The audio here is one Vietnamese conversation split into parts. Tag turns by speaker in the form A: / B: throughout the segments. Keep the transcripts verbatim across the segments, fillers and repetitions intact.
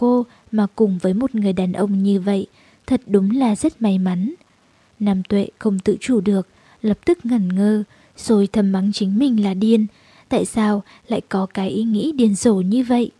A: cô mà cùng với một người đàn ông như vậy, thật đúng là rất may mắn. Nam Tuệ không tự chủ được, lập tức ngẩn ngơ, rồi thầm mắng chính mình là điên. Tại sao lại có cái ý nghĩ điên rồ như vậy?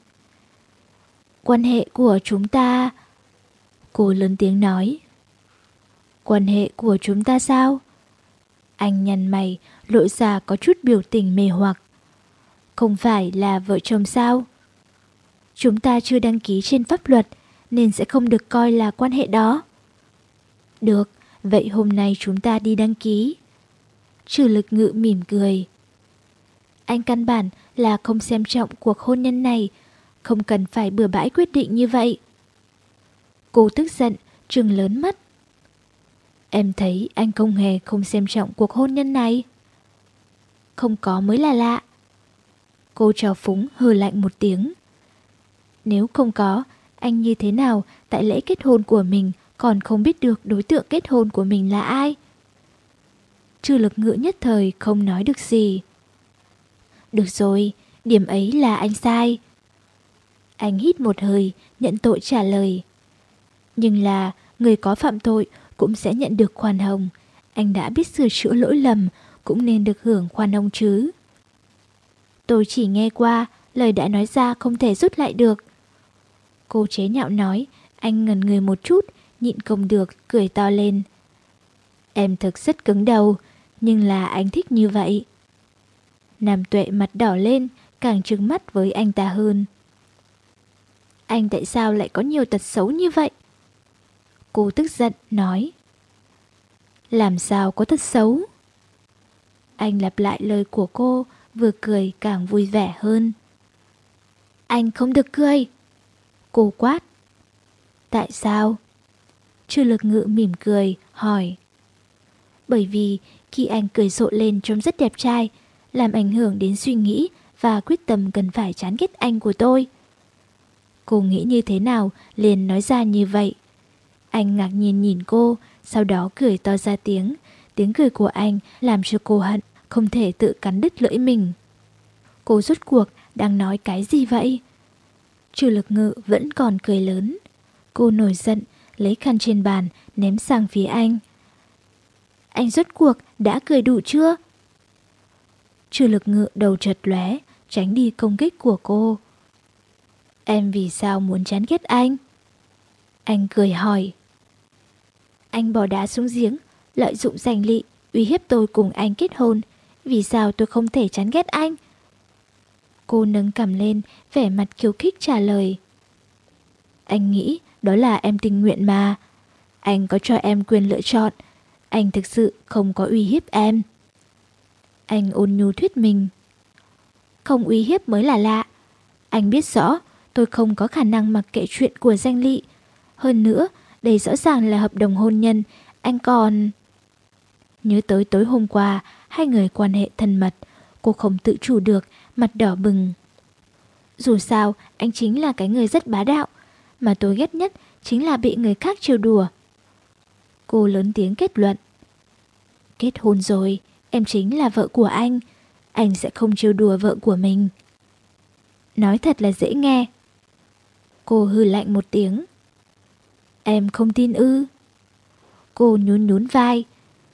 A: Quan hệ của chúng ta... Cô lớn tiếng nói. Quan hệ của chúng ta sao? Anh nhăn mày, lộ ra có chút biểu tình mê hoặc. Không phải là vợ chồng sao? Chúng ta chưa đăng ký trên pháp luật, nên sẽ không được coi là quan hệ đó. Được, vậy hôm nay chúng ta đi đăng ký. Trừ Lực Ngự mỉm cười. Anh căn bản là không xem trọng cuộc hôn nhân này, không cần phải bừa bãi quyết định như vậy. Cô tức giận, trừng lớn mắt. Em thấy anh không hề không xem trọng cuộc hôn nhân này. Không có mới là lạ. Cô trào phúng hừ lạnh một tiếng. Nếu không có, anh như thế nào tại lễ kết hôn của mình còn không biết được đối tượng kết hôn của mình là ai? Trừ Lực Ngự nhất thời không nói được gì. Được rồi, điểm ấy là anh sai. Anh hít một hơi, nhận tội trả lời. Nhưng là người có phạm tội cũng sẽ nhận được khoan hồng. Anh đã biết sửa chữa lỗi lầm, cũng nên được hưởng khoan hồng chứ. Tôi chỉ nghe qua, lời đã nói ra không thể rút lại được. Cô chế nhạo nói. Anh ngẩn người một chút, nhịn không được, cười to lên. Em thực rất cứng đầu, nhưng là anh thích như vậy. Nam Tuệ mặt đỏ lên, càng trừng mắt với anh ta hơn. Anh tại sao lại có nhiều tật xấu như vậy? Cô tức giận nói. Làm sao có tật xấu? Anh lặp lại lời của cô, vừa cười càng vui vẻ hơn. Anh không được cười. Cô quát. Tại sao? Trừ Lực Ngự mỉm cười, hỏi. Bởi vì khi anh cười rộ lên trông rất đẹp trai, làm ảnh hưởng đến suy nghĩ và quyết tâm cần phải chán ghét anh của tôi. Cô nghĩ như thế nào liền nói ra như vậy. Anh ngạc nhiên nhìn cô, sau đó cười to ra tiếng. Tiếng cười của anh làm cho cô hận, không thể tự cắn đứt lưỡi mình. Cô rốt cuộc đang nói cái gì vậy? Trừ Lực Ngự vẫn còn cười lớn. Cô nổi giận, lấy khăn trên bàn, ném sang phía anh. Anh rốt cuộc đã cười đủ chưa? Trừ Lực Ngự đầu chợt lóe, tránh đi công kích của cô. Em vì sao muốn chán ghét anh? Anh cười hỏi. Anh bỏ đá xuống giếng, lợi dụng danh lị, uy hiếp tôi cùng anh kết hôn. Vì sao tôi không thể chán ghét anh? Cô nâng cằm lên, vẻ mặt khiêu khích trả lời. Anh nghĩ đó là em tình nguyện mà. Anh có cho em quyền lựa chọn. Anh thực sự không có uy hiếp em. Anh ôn nhu thuyết minh. Không uy hiếp mới là lạ. Anh biết rõ tôi không có khả năng mặc kệ chuyện của danh lị. Hơn nữa, đây rõ ràng là hợp đồng hôn nhân. Anh còn... Nhớ tới tối hôm qua, hai người quan hệ thân mật. Cô không tự chủ được, mặt đỏ bừng. Dù sao, anh chính là cái người rất bá đạo. Mà tôi ghét nhất chính là bị người khác trêu đùa. Cô lớn tiếng kết luận. Kết hôn rồi, em chính là vợ của anh. Anh sẽ không trêu đùa vợ của mình. Nói thật là dễ nghe. Cô hừ lạnh một tiếng. Em không tin ư? Cô nhún nhún vai.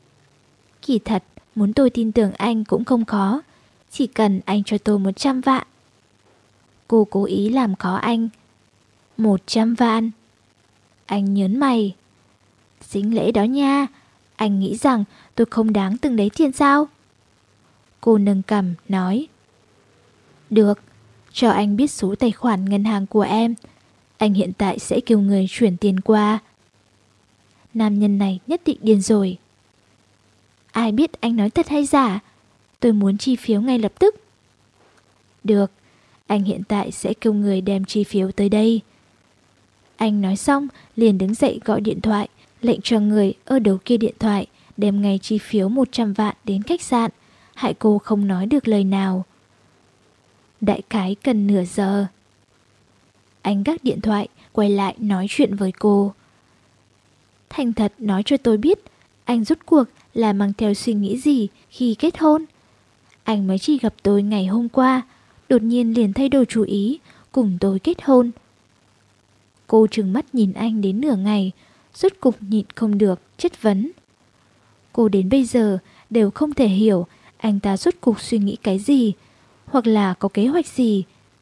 A: Kỳ thật, muốn tôi tin tưởng anh cũng không khó. Chỉ cần anh cho tôi một trăm vạn. Cô cố ý làm khó anh. Một trăm vạn. Anh nhớn mày. Sính lễ đó nha. Anh nghĩ rằng tôi không đáng từng đấy tiền sao? Cô nâng cằm nói. Được, cho anh biết số tài khoản ngân hàng của em. Anh hiện tại sẽ kêu người chuyển tiền qua. Nam nhân này nhất định điên rồi. Ai biết anh nói thật hay giả? Tôi muốn chi phiếu ngay lập tức. Được, anh hiện tại sẽ kêu người đem chi phiếu tới đây. Anh nói xong liền đứng dậy gọi điện thoại, lệnh cho người ở đầu kia điện thoại đem ngay chi phiếu một trăm vạn đến khách sạn, hại cô không nói được lời nào. Đại khái cần nửa giờ. Anh gác điện thoại, quay lại nói chuyện với cô. Thành thật nói cho tôi biết, anh rốt cuộc là mang theo suy nghĩ gì khi kết hôn? Anh mới chỉ gặp tôi ngày hôm qua, đột nhiên liền thay đổi chủ ý, cùng tôi kết hôn. Cô trừng mắt nhìn anh đến nửa ngày, rốt cục nhịn không được, chất vấn. Cô đến bây giờ đều không thể hiểu anh ta rốt cục suy nghĩ cái gì, hoặc là có kế hoạch gì.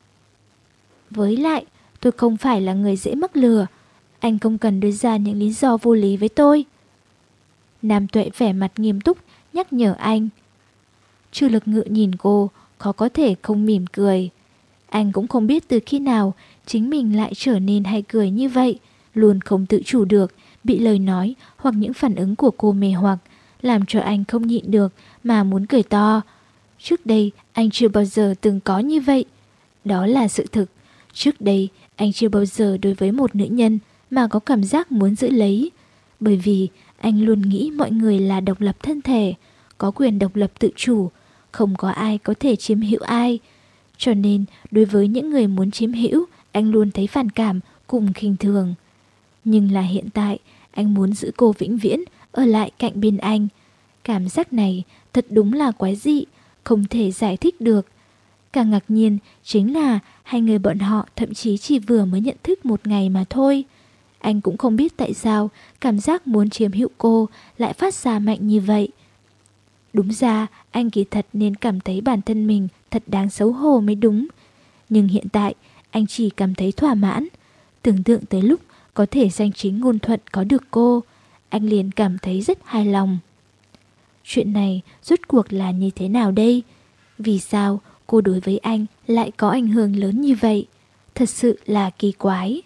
A: Với lại, tôi không phải là người dễ mắc lừa. Anh không cần đưa ra những lý do vô lý với tôi. Nam Tuệ vẻ mặt nghiêm túc nhắc nhở anh. Chu Lực Ngự nhìn cô, khó có thể không mỉm cười. Anh cũng không biết từ khi nào chính mình lại trở nên hay cười như vậy, luôn không tự chủ được, bị lời nói hoặc những phản ứng của cô mê hoặc, làm cho anh không nhịn được mà muốn cười to. Trước đây anh chưa bao giờ từng có như vậy. Đó là sự thực. Trước đây anh chưa bao giờ đối với một nữ nhân mà có cảm giác muốn giữ lấy. Bởi vì anh luôn nghĩ mọi người là độc lập thân thể, có quyền độc lập tự chủ, không có ai có thể chiếm hữu ai. Cho nên đối với những người muốn chiếm hữu, anh luôn thấy phản cảm cùng khinh thường. Nhưng là hiện tại, anh muốn giữ cô vĩnh viễn ở lại cạnh bên anh. Cảm giác này thật đúng là quái dị, không thể giải thích được. Càng ngạc nhiên chính là hai người bọn họ thậm chí chỉ vừa mới nhận thức một ngày mà thôi. Anh cũng không biết tại sao cảm giác muốn chiếm hữu cô lại phát ra mạnh như vậy. Đúng ra anh kỳ thật nên cảm thấy bản thân mình thật đáng xấu hổ mới đúng. Nhưng hiện tại anh chỉ cảm thấy thỏa mãn. Tưởng tượng tới lúc có thể danh chính ngôn thuận có được cô, anh liền cảm thấy rất hài lòng. Chuyện này rốt cuộc là như thế nào đây? Vì sao cô đối với anh lại có ảnh hưởng lớn như vậy? Thật sự là kỳ quái.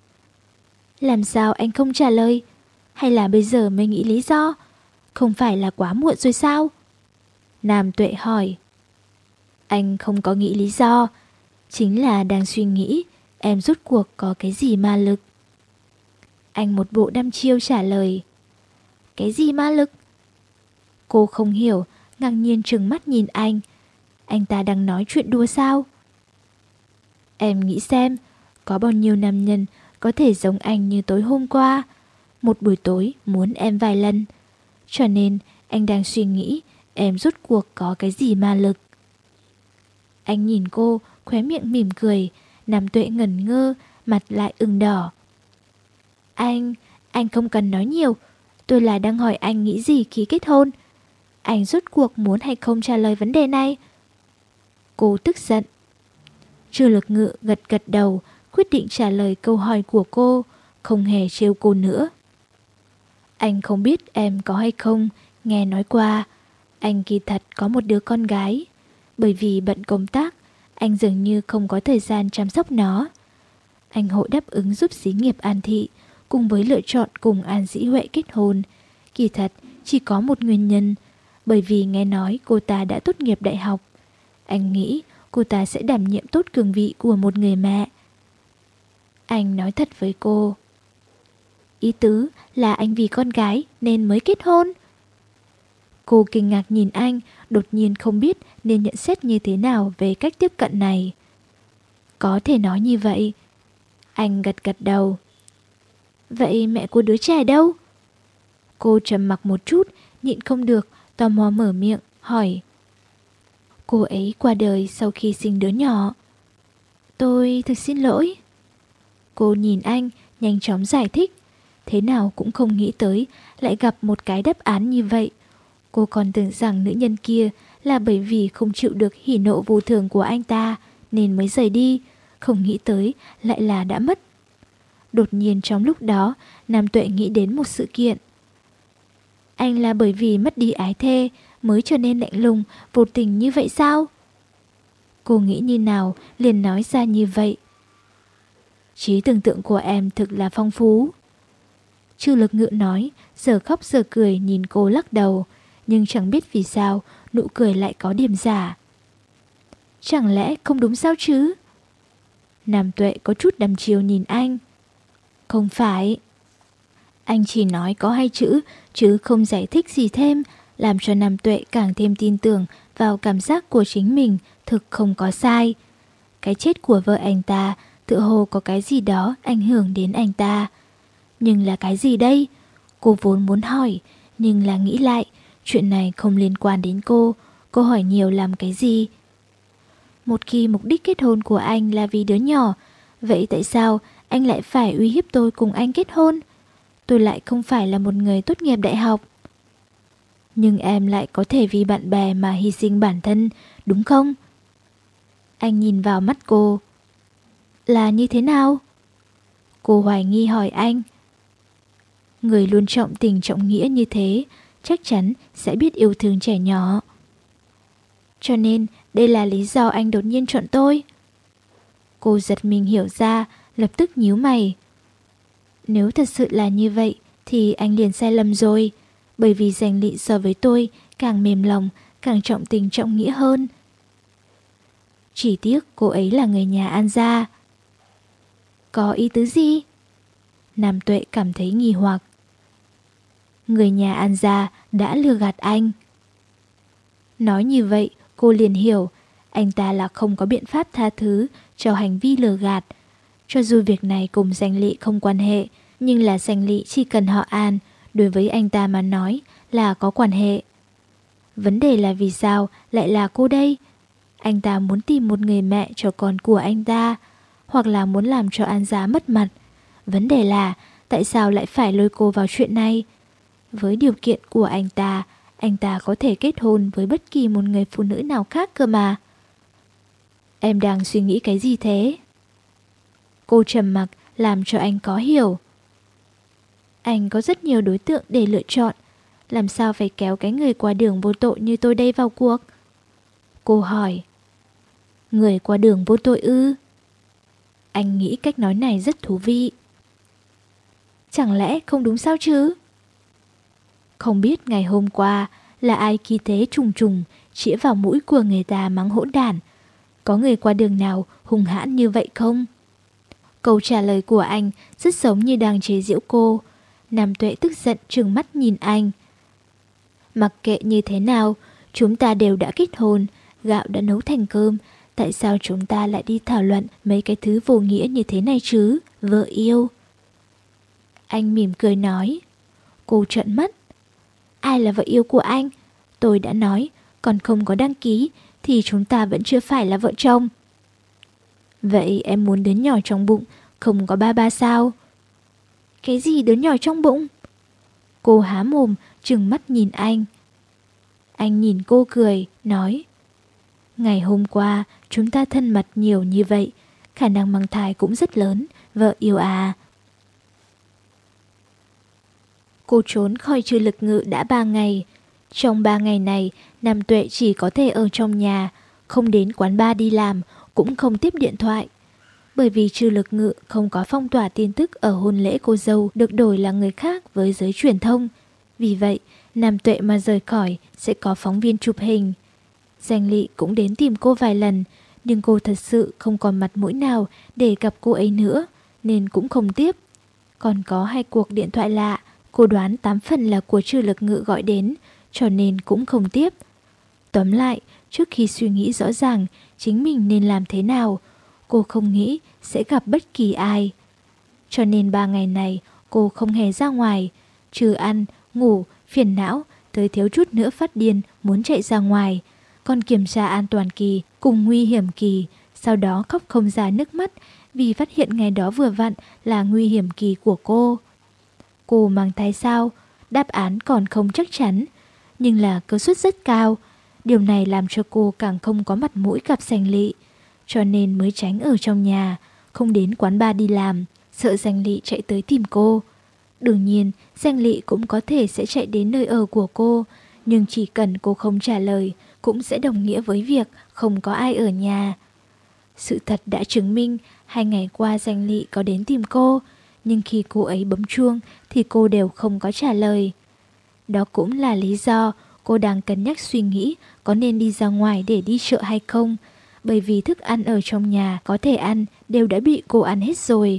A: Làm sao anh không trả lời? Hay là bây giờ mới nghĩ lý do? Không phải là quá muộn rồi sao? Nam Tuệ hỏi. Anh không có nghĩ lý do, chính là đang suy nghĩ em rốt cuộc có cái gì ma lực. Anh một bộ đăm chiêu trả lời. Cái gì ma lực? Cô không hiểu, ngạc nhiên trừng mắt nhìn anh. Anh ta đang nói chuyện đùa sao? Em nghĩ xem, có bao nhiêu nam nhân có thể giống anh như tối hôm qua, một buổi tối muốn em vài lần. Cho nên anh đang suy nghĩ em rốt cuộc có cái gì ma lực. Anh nhìn cô, khóe miệng mỉm cười. Nam Tuệ ngẩn ngơ, mặt lại ửng đỏ. Anh, anh không cần nói nhiều. Tôi là đang hỏi anh nghĩ gì khi kết hôn. Anh rốt cuộc muốn hay không trả lời vấn đề này? Cô tức giận. Chu Lực Ngự gật gật đầu, quyết định trả lời câu hỏi của cô, không hề trêu cô nữa. Anh không biết em có hay không, nghe nói qua, anh kỳ thật có một đứa con gái. Bởi vì bận công tác, anh dường như không có thời gian chăm sóc nó. Anh hội đáp ứng giúp xí nghiệp An Thị, cùng với lựa chọn cùng An Dĩ Huệ kết hôn. Kỳ thật chỉ có một nguyên nhân, bởi vì nghe nói cô ta đã tốt nghiệp đại học. Anh nghĩ cô ta sẽ đảm nhiệm tốt cương vị của một người mẹ. Anh nói thật với cô. Ý tứ là anh vì con gái nên mới kết hôn. Cô kinh ngạc nhìn anh, đột nhiên không biết nên nhận xét như thế nào về cách tiếp cận này. Có thể nói như vậy. Anh gật gật đầu. Vậy mẹ của đứa trẻ đâu? Cô trầm mặc một chút, nhịn không được, tò mò mở miệng, hỏi. Cô ấy qua đời sau khi sinh đứa nhỏ. Tôi thực xin lỗi. Cô nhìn anh, nhanh chóng giải thích. Thế nào cũng không nghĩ tới lại gặp một cái đáp án như vậy. Cô còn tưởng rằng nữ nhân kia là bởi vì không chịu được hỉ nộ vô thường của anh ta nên mới rời đi, không nghĩ tới lại là đã mất. Đột nhiên trong lúc đó, Nam Tuệ nghĩ đến một sự kiện. Anh là bởi vì mất đi ái thê mới trở nên lạnh lùng, vô tình như vậy sao? Cô nghĩ như nào liền nói ra như vậy. Trí tưởng tượng của em thực là phong phú. Chu Lực Ngự nói, giờ khóc giờ cười nhìn cô lắc đầu, nhưng chẳng biết vì sao nụ cười lại có điểm giả. Chẳng lẽ không đúng sao chứ? Nam Tuệ có chút đăm chiêu nhìn anh. Không phải. Anh chỉ nói có hai chữ chứ không giải thích gì thêm, làm cho Nam Tuệ càng thêm tin tưởng vào cảm giác của chính mình thực không có sai. Cái chết của vợ anh ta tựa hồ có cái gì đó ảnh hưởng đến anh ta. Nhưng là cái gì đây? Cô vốn muốn hỏi, nhưng là nghĩ lại, chuyện này không liên quan đến cô, cô hỏi nhiều làm cái gì? Một khi mục đích kết hôn của anh là vì đứa nhỏ, vậy tại sao anh lại phải uy hiếp tôi cùng anh kết hôn? Tôi lại không phải là một người tốt nghiệp đại học. Nhưng em lại có thể vì bạn bè mà hy sinh bản thân, đúng không? Anh nhìn vào mắt cô. Là như thế nào? Cô hoài nghi hỏi anh. Người luôn trọng tình trọng nghĩa như thế chắc chắn sẽ biết yêu thương trẻ nhỏ. Cho nên đây là lý do anh đột nhiên chọn tôi. Cô giật mình hiểu ra, lập tức nhíu mày. Nếu thật sự là như vậy thì anh liền sai lầm rồi. Bởi vì Danh Lị so với tôi càng mềm lòng, càng trọng tình trọng nghĩa hơn. Chỉ tiếc cô ấy là người nhà An gia. Có ý tứ gì? Nam Tuệ cảm thấy nghi hoặc. Người nhà An gia đã lừa gạt anh. Nói như vậy cô liền hiểu anh ta là không có biện pháp tha thứ cho hành vi lừa gạt. Cho dù việc này cùng Danh Lị không quan hệ, nhưng là Danh Lị chỉ cần họ An, đối với anh ta mà nói là có quan hệ. Vấn đề là vì sao lại là cô đây? Anh ta muốn tìm một người mẹ cho con của anh ta, hoặc là muốn làm cho An gia mất mặt. Vấn đề là tại sao lại phải lôi cô vào chuyện này? Với điều kiện của anh ta, anh ta có thể kết hôn với bất kỳ một người phụ nữ nào khác cơ mà. Em đang suy nghĩ cái gì thế? Cô trầm mặc làm cho anh có hiểu. Anh có rất nhiều đối tượng để lựa chọn, làm sao phải kéo cái người qua đường vô tội như tôi đây vào cuộc? Cô hỏi. Người qua đường vô tội ư? Anh nghĩ cách nói này rất thú vị. Chẳng lẽ không đúng sao chứ? Không biết ngày hôm qua là ai khí thế trùng trùng chĩa vào mũi của người ta mắng hỗn đản. Có người qua đường nào hung hãn như vậy không? Câu trả lời của anh rất giống như đang chế giễu cô. Nam Tuệ tức giận trừng mắt nhìn anh. Mặc kệ như thế nào, chúng ta đều đã kết hôn, gạo đã nấu thành cơm. Tại sao chúng ta lại đi thảo luận mấy cái thứ vô nghĩa như thế này chứ, vợ yêu? Anh mỉm cười nói. Cô trợn mắt. Ai là vợ yêu của anh? Tôi đã nói, còn không có đăng ký thì chúng ta vẫn chưa phải là vợ chồng. Vậy em muốn đứa nhỏ trong bụng không có ba ba sao? Cái gì đứa nhỏ trong bụng? Cô há mồm trừng mắt nhìn anh. Anh nhìn cô cười, nói. Ngày hôm qua chúng ta thân mật nhiều như vậy, khả năng mang thai cũng rất lớn, vợ yêu à. Cô trốn khỏi Trừ Lực Ngự đã ba ngày. Trong ba ngày này, Nam Tuệ chỉ có thể ở trong nhà, không đến quán bar đi làm, cũng không tiếp điện thoại. Bởi vì Trừ Lực Ngự không có phong tỏa tin tức ở hôn lễ cô dâu được đổi là người khác với giới truyền thông. Vì vậy, Nam Tuệ mà rời khỏi sẽ có phóng viên chụp hình. Danh Lị cũng đến tìm cô vài lần, nhưng cô thật sự không còn mặt mũi nào để gặp cô ấy nữa, nên cũng không tiếp. Còn có hai cuộc điện thoại lạ, cô đoán tám phần là của Trừ Lực Ngự gọi đến, cho nên cũng không tiếp. Tóm lại, trước khi suy nghĩ rõ ràng chính mình nên làm thế nào, cô không nghĩ sẽ gặp bất kỳ ai. Cho nên ba ngày này cô không hề ra ngoài, trừ ăn, ngủ, phiền não, tới thiếu chút nữa phát điên muốn chạy ra ngoài. Còn kiểm tra an toàn kỳ cùng nguy hiểm kỳ, sau đó khóc không ra nước mắt vì phát hiện ngày đó vừa vặn là nguy hiểm kỳ của cô. Cô mang thai sao? Đáp án còn không chắc chắn, nhưng là cơ suất rất cao. Điều này làm cho cô càng không có mặt mũi gặp Danh Lị, cho nên mới tránh ở trong nhà, không đến quán bar đi làm, sợ Danh Lị chạy tới tìm cô. Đương nhiên, Danh Lị cũng có thể sẽ chạy đến nơi ở của cô, nhưng chỉ cần cô không trả lời, cũng sẽ đồng nghĩa với việc không có ai ở nhà. Sự thật đã chứng minh, hai ngày qua Danh Lị có đến tìm cô, nhưng khi cô ấy bấm chuông thì cô đều không có trả lời. Đó cũng là lý do cô đang cân nhắc suy nghĩ có nên đi ra ngoài để đi chợ hay không, bởi vì thức ăn ở trong nhà có thể ăn đều đã bị cô ăn hết rồi.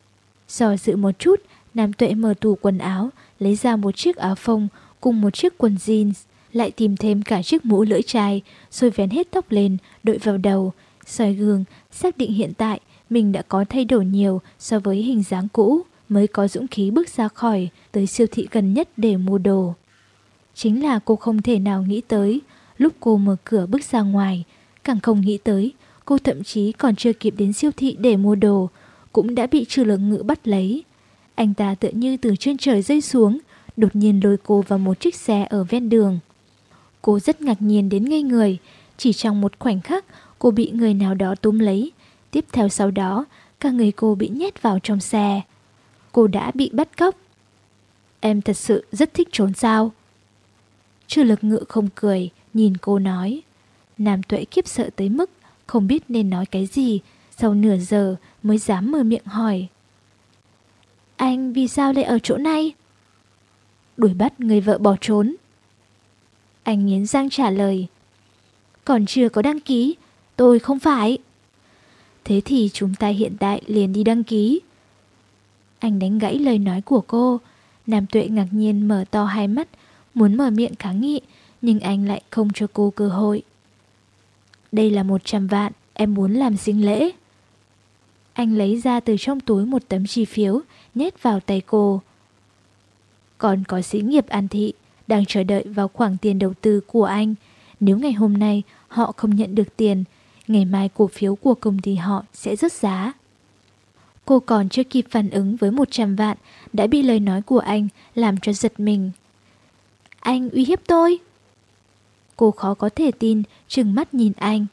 A: Do dự một chút, Nam Tuệ mở tủ quần áo, lấy ra một chiếc áo phông cùng một chiếc quần jeans, lại tìm thêm cả chiếc mũ lưỡi chai, rồi vén hết tóc lên, đội vào đầu, soi gương, xác định hiện tại mình đã có thay đổi nhiều so với hình dáng cũ, mới có dũng khí bước ra khỏi tới siêu thị gần nhất để mua đồ. Chính là cô không thể nào nghĩ tới, lúc cô mở cửa bước ra ngoài, càng không nghĩ tới, cô thậm chí còn chưa kịp đến siêu thị để mua đồ, cũng đã bị Trừ Lực Ngự bắt lấy. Anh ta tựa như từ trên trời rơi xuống, đột nhiên lôi cô vào một chiếc xe ở ven đường. Cô rất ngạc nhiên đến ngây người, chỉ trong một khoảnh khắc cô bị người nào đó túm lấy. Tiếp theo sau đó, cả người cô bị nhét vào trong xe. Cô đã bị bắt cóc. Em thật sự rất thích trốn sao? Trừ Lực Ngự không cười, nhìn cô nói. Nam Tuệ khiếp sợ tới mức không biết nên nói cái gì, sau nửa giờ mới dám mở miệng hỏi. Anh vì sao lại ở chỗ này? Đuổi bắt người vợ bỏ trốn. Anh nghiến răng trả lời. Còn chưa có đăng ký, tôi không phải. Thế thì chúng ta hiện tại liền đi đăng ký. Anh đánh gãy lời nói của cô. Nam Tuệ ngạc nhiên mở to hai mắt, muốn mở miệng kháng nghị, nhưng anh lại không cho cô cơ hội. Đây là một trăm vạn, em muốn làm sinh lễ. Anh lấy ra từ trong túi một tấm chi phiếu, nhét vào tay cô. Còn có xí nghiệp An Thị đang chờ đợi vào khoản tiền đầu tư của anh. Nếu ngày hôm nay họ không nhận được tiền, ngày mai cổ phiếu của công ty họ sẽ rớt giá. Cô còn chưa kịp phản ứng với một trăm vạn đã bị lời nói của anh làm cho giật mình. Anh uy hiếp tôi? Cô khó có thể tin, trừng mắt nhìn anh.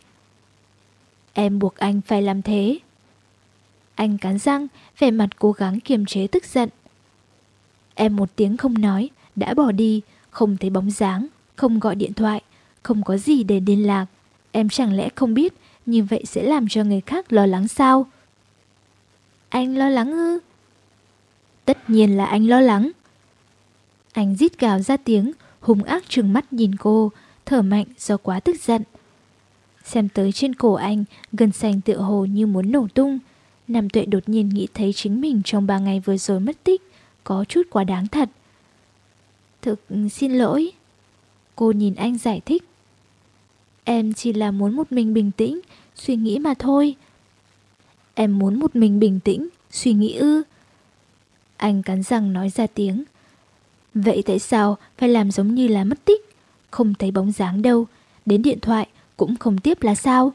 A: Em buộc anh phải làm thế. Anh cắn răng, vẻ mặt cố gắng kiềm chế tức giận. Em một tiếng không nói, đã bỏ đi, không thấy bóng dáng, không gọi điện thoại, không có gì để liên lạc. Em chẳng lẽ không biết như vậy sẽ làm cho người khác lo lắng sao? Anh lo lắng ư? Tất nhiên là anh lo lắng. Anh rít gào ra tiếng, hung ác trừng mắt nhìn cô, thở mạnh do quá tức giận. Xem tới trên cổ anh, gân xanh tựa hồ như muốn nổ tung. Nam Tuệ đột nhiên nghĩ thấy chính mình trong ba ngày vừa rồi mất tích, có chút quá đáng thật. Thực xin lỗi. Cô nhìn anh giải thích. Em chỉ là muốn một mình bình tĩnh, suy nghĩ mà thôi. Em muốn một mình bình tĩnh, suy nghĩ ư? Anh cắn răng nói ra tiếng. Vậy tại sao phải làm giống như là mất tích? Không thấy bóng dáng đâu, đến điện thoại cũng không tiếp là sao?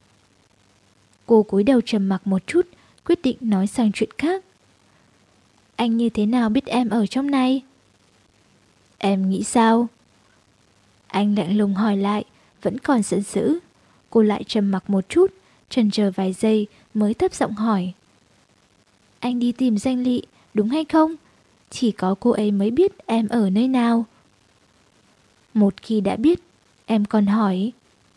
A: Cô cúi đầu trầm mặc một chút, quyết định nói sang chuyện khác. Anh như thế nào biết em ở trong này? Em nghĩ sao? Anh lạnh lùng hỏi lại, vẫn còn giận dữ. Cô lại trầm mặc một chút, chần chờ vài giây mới thấp giọng hỏi. Anh đi tìm Danh Lị, đúng hay không? Chỉ có cô ấy mới biết em ở nơi nào. Một khi đã biết, em còn hỏi.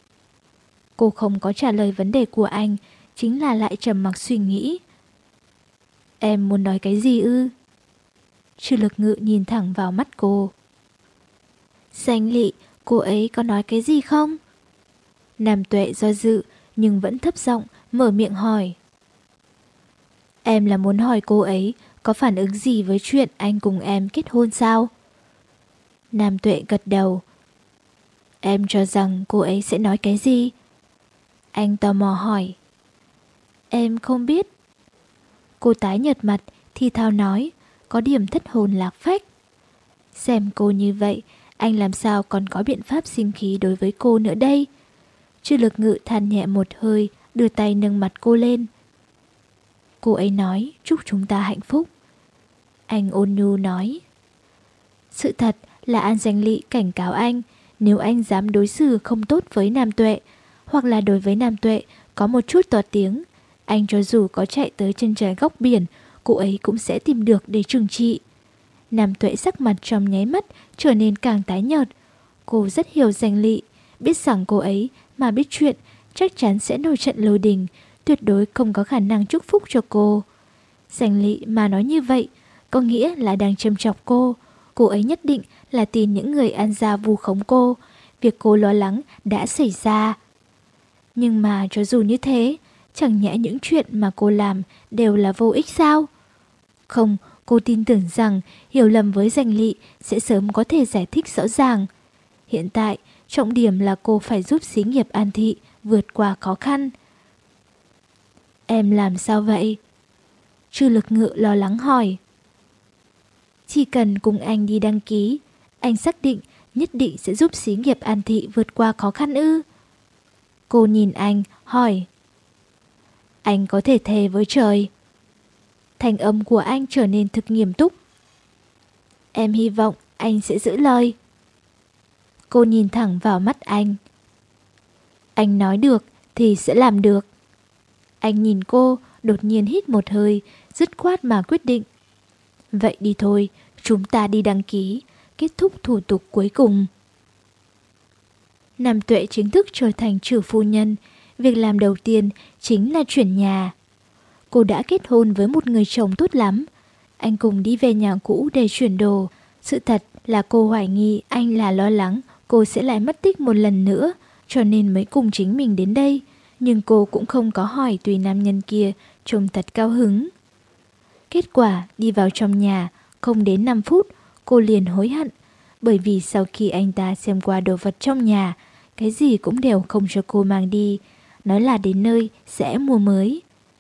A: Cô không có trả lời vấn đề của anh, chính là lại trầm mặc suy nghĩ. Em muốn nói cái gì ư? Trừ Lực Ngự nhìn thẳng vào mắt cô. Danh Lị, cô ấy có nói cái gì không? Nam Tuệ do dự nhưng vẫn thấp giọng mở miệng hỏi. Em là muốn hỏi cô ấy có phản ứng gì với chuyện anh cùng em kết hôn sao? Nam Tuệ gật đầu. Em cho rằng cô ấy sẽ nói cái gì? Anh tò mò hỏi. Em không biết. Cô tái nhợt mặt, thì thào nói, có điểm thất hồn lạc phách. Xem cô như vậy, anh làm sao còn có biện pháp sinh khí đối với cô nữa đây? Trừ Lực Ngự than nhẹ một hơi, đưa tay nâng mặt cô lên. Cô ấy nói chúc chúng ta hạnh phúc. Anh ôn nhu nói. Sự thật là An Danh Lị cảnh cáo anh, nếu anh dám đối xử không tốt với Nam Tuệ, hoặc là đối với Nam Tuệ có một chút to tiếng, anh cho dù có chạy tới chân trời góc biển, cô ấy cũng sẽ tìm được để trừng trị. Nam Tuệ sắc mặt trong nháy mắt trở nên càng tái nhợt. Cô rất hiểu Danh Lị, biết rằng cô ấy mà biết chuyện chắc chắn sẽ nổi trận lôi đình, tuyệt đối không có khả năng chúc phúc cho cô. Danh Lị mà nói như vậy, có nghĩa là đang châm chọc cô. Cô ấy nhất định là tin những người ăn ra vu khống cô. Việc cô lo lắng đã xảy ra. Nhưng mà cho dù như thế, chẳng nhẽ những chuyện mà cô làm đều là vô ích sao? Không, cô tin tưởng rằng hiểu lầm với Danh Lị sẽ sớm có thể giải thích rõ ràng. Hiện tại, trọng điểm là cô phải giúp xí nghiệp An Thị vượt qua khó khăn. Em làm sao vậy? Trừ Lực Ngự lo lắng hỏi. Chỉ cần cùng anh đi đăng ký, anh xác định nhất định sẽ giúp xí nghiệp An Thị vượt qua khó khăn ư? Cô nhìn anh, hỏi. Anh có thể thề với trời. Thanh âm của anh trở nên thực nghiêm túc. Em hy vọng anh sẽ giữ lời. Cô nhìn thẳng vào mắt anh. Anh nói được thì sẽ làm được. Anh nhìn cô, đột nhiên hít một hơi, dứt khoát mà quyết định. Vậy đi thôi, chúng ta đi đăng ký, kết thúc thủ tục cuối cùng. Nam Tuệ chính thức trở thành chủ phu nhân. Việc làm đầu tiên chính là chuyển nhà. Cô đã kết hôn với một người chồng tốt lắm. Anh cùng đi về nhà cũ để chuyển đồ. Sự thật là cô hoài nghi anh là lo lắng cô sẽ lại mất tích một lần nữa, cho nên mới cùng chính mình đến đây. Nhưng cô cũng không có hỏi tùy nam nhân kia, trông thật cao hứng. Kết quả đi vào trong nhà, không đến năm phút, cô liền hối hận. Bởi vì sau khi anh ta xem qua đồ vật trong nhà, cái gì cũng đều không cho cô mang đi. Nói là đến nơi sẽ mua mới.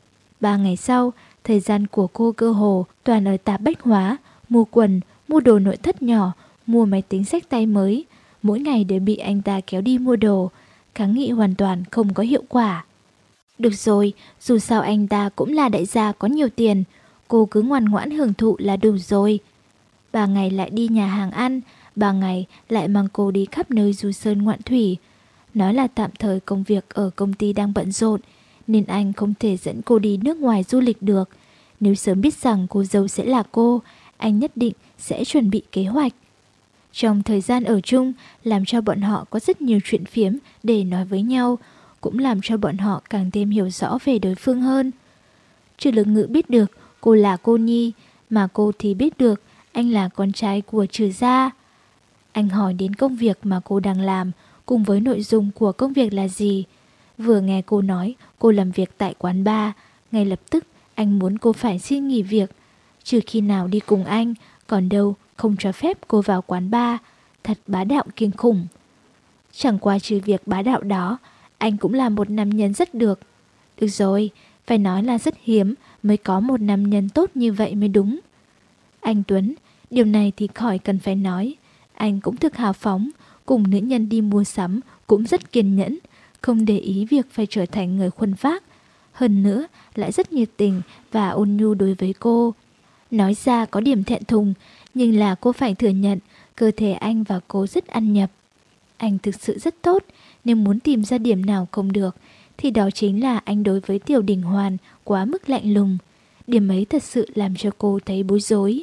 A: Ba ngày sau, thời gian của cô cơ hồ toàn ở tạp bách hóa, mua quần, mua đồ nội thất nhỏ, mua máy tính xách tay mới. Mỗi ngày đều bị anh ta kéo đi mua đồ, kháng nghị hoàn toàn không có hiệu quả. Được rồi, dù sao anh ta cũng là đại gia có nhiều tiền, cô cứ ngoan ngoãn hưởng thụ là đủ rồi. Ba ngày lại đi nhà hàng ăn, ba ngày lại mang cô đi khắp nơi du sơn ngoạn thủy. Nói là tạm thời công việc ở công ty đang bận rộn, nên anh không thể dẫn cô đi nước ngoài du lịch được. Nếu sớm biết rằng cô dâu sẽ là cô, anh nhất định sẽ chuẩn bị kế hoạch. Trong thời gian ở chung, làm cho bọn họ có rất nhiều chuyện phiếm để nói với nhau, cũng làm cho bọn họ càng thêm hiểu rõ về đối phương hơn. Trừ Lực Ngữ biết được cô là cô Nhi, mà cô thì biết được anh là con trai của Trừ gia. Anh hỏi đến công việc mà cô đang làm, cùng với nội dung của công việc là gì. Vừa nghe cô nói cô làm việc tại quán bar, ngay lập tức anh muốn cô phải xin nghỉ việc. Trừ khi nào đi cùng anh, còn đâu không cho phép cô vào quán bar. Thật bá đạo kinh khủng. Chẳng qua trừ việc bá đạo đó, anh cũng là một nam nhân rất được. Được rồi, phải nói là rất hiếm mới có một nam nhân tốt như vậy mới đúng. Anh Tuấn, điều này thì khỏi cần phải nói. Anh cũng thực hào phóng, cùng nữ nhân đi mua sắm cũng rất kiên nhẫn, không để ý việc phải trở thành người khuân phác. Hơn nữa lại rất nhiệt tình và ôn nhu đối với cô. Nói ra có điểm thẹn thùng, nhưng là cô phải thừa nhận cơ thể anh và cô rất ăn nhập. Anh thực sự rất tốt, nếu muốn tìm ra điểm nào không được thì đó chính là anh đối với Tiểu Đình Hoàn quá mức lạnh lùng. Điểm ấy thật sự làm cho cô thấy bối rối.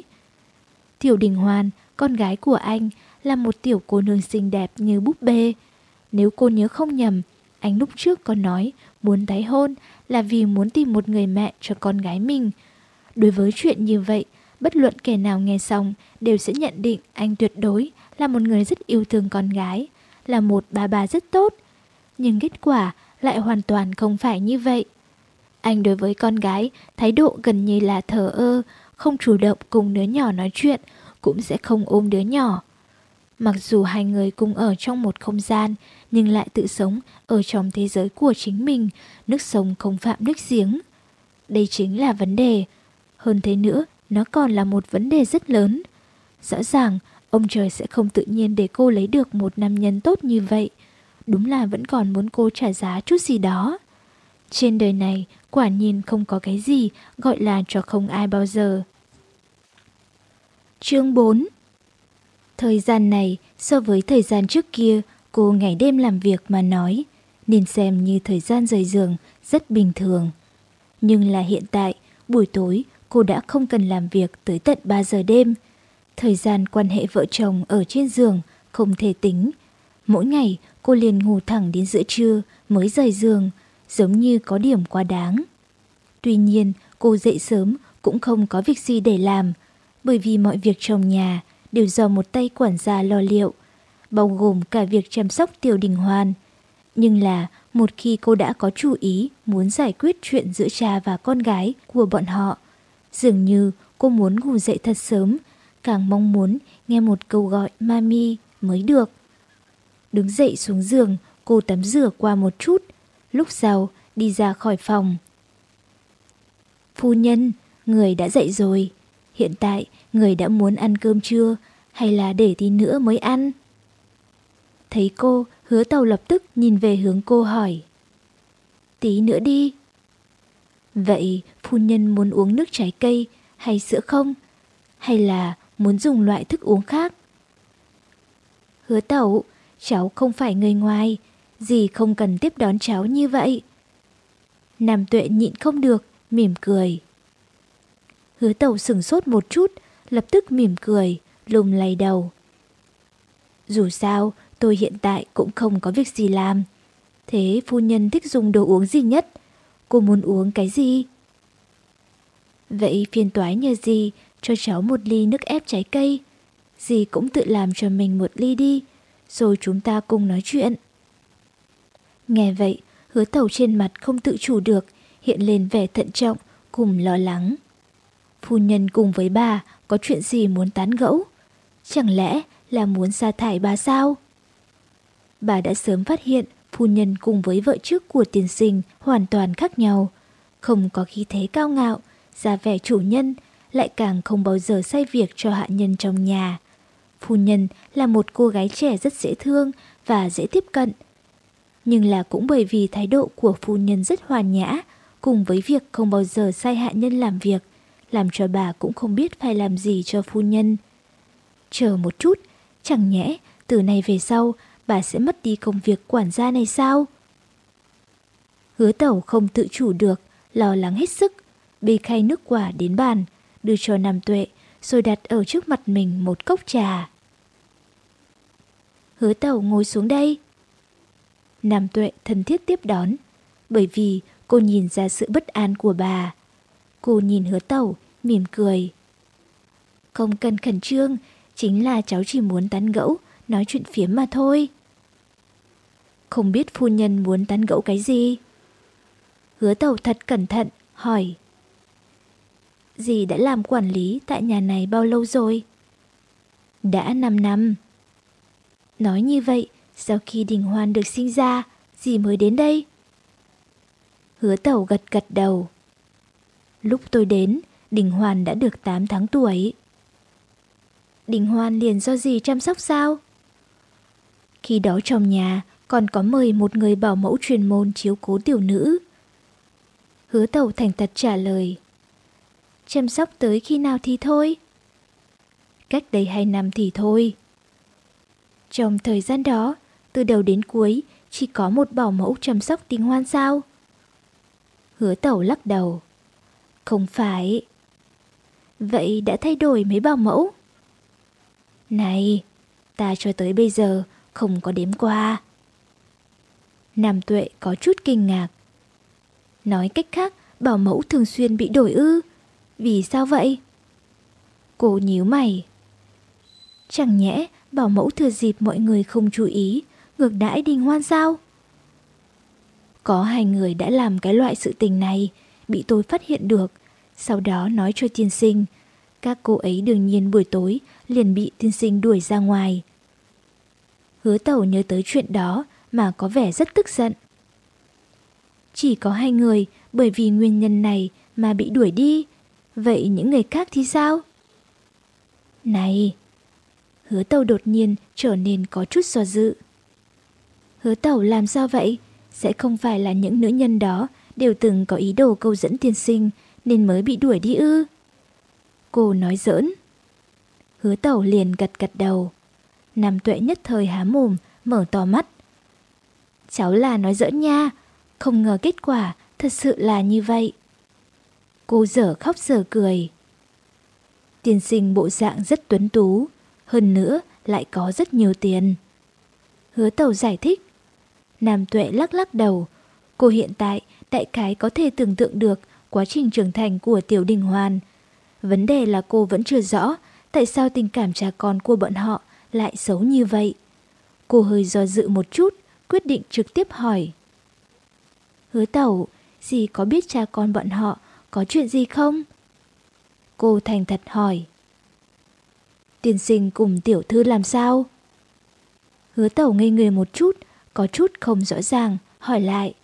A: Tiểu Đình Hoàn, con gái của anh, là một tiểu cô nương xinh đẹp như búp bê. Nếu cô nhớ không nhầm, anh lúc trước có nói muốn tái hôn là vì muốn tìm một người mẹ cho con gái mình. Đối với chuyện như vậy, bất luận kẻ nào nghe xong đều sẽ nhận định anh tuyệt đối là một người rất yêu thương con gái, là một bà bà rất tốt. Nhưng kết quả lại hoàn toàn không phải như vậy. Anh đối với con gái thái độ gần như là thờ ơ, không chủ động cùng đứa nhỏ nói chuyện, cũng sẽ không ôm đứa nhỏ. Mặc dù hai người cùng ở trong một không gian, nhưng lại tự sống ở trong thế giới của chính mình, nước sông không phạm nước giếng. Đây chính là vấn đề. Hơn thế nữa, nó còn là một vấn đề rất lớn. Rõ ràng, ông trời sẽ không tự nhiên để cô lấy được một nam nhân tốt như vậy. Đúng là vẫn còn muốn cô trả giá chút gì đó. Trên đời này, quả nhiên không có cái gì gọi là cho không ai bao giờ. Chương bốn. Thời gian này, so với thời gian trước kia, cô ngày đêm làm việc mà nói, nên xem như thời gian rời giường rất bình thường. Nhưng là hiện tại, buổi tối, cô đã không cần làm việc tới tận ba giờ đêm. Thời gian quan hệ vợ chồng ở trên giường không thể tính. Mỗi ngày, cô liền ngủ thẳng đến giữa trưa mới rời giường, giống như có điểm quá đáng. Tuy nhiên, cô dậy sớm cũng không có việc gì để làm, bởi vì mọi việc trong nhà đều do một tay quản gia lo liệu, bao gồm cả việc chăm sóc Tiểu Đình Hoàn. Nhưng là một khi cô đã có chủ ý muốn giải quyết chuyện giữa cha và con gái của bọn họ, dường như cô muốn ngủ dậy thật sớm, càng mong muốn nghe một câu gọi mami mới được. Đứng dậy xuống giường, cô tắm rửa qua một chút, lúc sau đi ra khỏi phòng. Phu nhân, người đã dậy rồi. Hiện tại, người đã muốn ăn cơm trưa hay là để tí nữa mới ăn? Thấy cô, Hứa Tàu lập tức nhìn về hướng cô hỏi. Tí nữa đi. Vậy phu nhân muốn uống nước trái cây hay sữa không? Hay là muốn dùng loại thức uống khác? Hứa Tẩu, cháu không phải người ngoài, dì không cần tiếp đón cháu như vậy. Nam Tuệ nhịn không được, mỉm cười. Hứa Tẩu sửng sốt một chút, lập tức mỉm cười, lùm lay đầu. Dù sao, tôi hiện tại cũng không có việc gì làm. Thế phu nhân thích dùng đồ uống gì nhất? Cô muốn uống cái gì? Vậy phiền toái nhờ dì cho cháu một ly nước ép trái cây. Dì cũng tự làm cho mình một ly đi, rồi chúng ta cùng nói chuyện. Nghe vậy, Hứa Tẩu trên mặt không tự chủ được, hiện lên vẻ thận trọng cùng lo lắng. Phu nhân cùng với bà có chuyện gì muốn tán gẫu? Chẳng lẽ là muốn sa thải bà sao? Bà đã sớm phát hiện phu nhân cùng với vợ trước của tiên sinh hoàn toàn khác nhau. Không có khí thế cao ngạo, ra vẻ chủ nhân, lại càng không bao giờ sai việc cho hạ nhân trong nhà. Phu nhân là một cô gái trẻ rất dễ thương và dễ tiếp cận. Nhưng là cũng bởi vì thái độ của phu nhân rất hòa nhã, cùng với việc không bao giờ sai hạ nhân làm việc, làm cho bà cũng không biết phải làm gì cho phu nhân. Chờ một chút, chẳng nhẽ từ nay về sau bà sẽ mất đi công việc quản gia này sao? Hứa Tẩu không tự chủ được, lo lắng hết sức, bê khay nước quả đến bàn, đưa cho Nam Tuệ, rồi đặt ở trước mặt mình một cốc trà. Hứa Tẩu ngồi xuống đây. Nam Tuệ thân thiết tiếp đón, bởi vì cô nhìn ra sự bất an của bà. Cô nhìn Hứa Tẩu, mỉm cười. Không cần khẩn trương, chính là cháu chỉ muốn tán gẫu, nói chuyện phiếm mà thôi. Không biết phu nhân muốn tán gẫu cái gì? Hứa Tẩu thật cẩn thận, hỏi. Dì đã làm quản lý tại nhà này bao lâu rồi? Đã năm năm. Nói như vậy, sau khi Đình Hoan được sinh ra, dì mới đến đây? Hứa Tẩu gật gật đầu. Lúc tôi đến, Đình Hoan đã được tám tháng tuổi. Đình Hoan liền do dì chăm sóc sao? Khi đó trong nhà còn có mời một người bảo mẫu chuyên môn chiếu cố tiểu nữ. Hứa Tẩu thành thật trả lời. Chăm sóc tới khi nào thì thôi? Cách đây hai năm thì thôi. Trong thời gian đó, từ đầu đến cuối chỉ có một bảo mẫu chăm sóc Đình Hoan sao? Hứa Tẩu lắc đầu. Không phải. Vậy đã thay đổi mấy bảo mẫu? Này, ta cho tới bây giờ không có đếm qua. Nam Tuệ có chút kinh ngạc. Nói cách khác, bảo mẫu thường xuyên bị đổi ư? Vì sao vậy? Cô nhíu mày. Chẳng nhẽ bảo mẫu thừa dịp mọi người không chú ý, ngược đãi Đình Hoan sao? Có hai người đã làm cái loại sự tình này, bị tôi phát hiện được, sau đó nói cho tiên sinh. Các cô ấy đương nhiên buổi tối liền bị tiên sinh đuổi ra ngoài. Hứa Tẩu nhớ tới chuyện đó mà có vẻ rất tức giận. Chỉ có hai người bởi vì nguyên nhân này mà bị đuổi đi, vậy những người khác thì sao? Này! Hứa Tẩu đột nhiên trở nên có chút do dự. Hứa Tẩu làm sao vậy? Sẽ không phải là những nữ nhân đó đều từng có ý đồ câu dẫn tiên sinh nên mới bị đuổi đi ư? Cô nói giỡn. Hứa Tẩu liền gật gật đầu. Nam Tuệ nhất thời há mồm, mở to mắt. Cháu là nói giỡn nha, không ngờ kết quả thật sự là như vậy. Cô dở khóc dở cười. Tiên sinh bộ dạng rất tuấn tú, hơn nữa lại có rất nhiều tiền. Hứa Tẩu giải thích. Nam Tuệ lắc lắc đầu. Cô hiện tại đại khái có thể tưởng tượng được quá trình trưởng thành của Tiểu Đình Hoan. Vấn đề là cô vẫn chưa rõ tại sao tình cảm cha con của bọn họ lại xấu như vậy. Cô hơi do dự một chút, quyết định trực tiếp hỏi. Hứa Tẩu, dì có biết cha con bọn họ có chuyện gì không? Cô thành thật hỏi. Tiên sinh cùng tiểu thư làm sao? Hứa Tẩu ngây người một chút, có chút không rõ ràng, hỏi lại.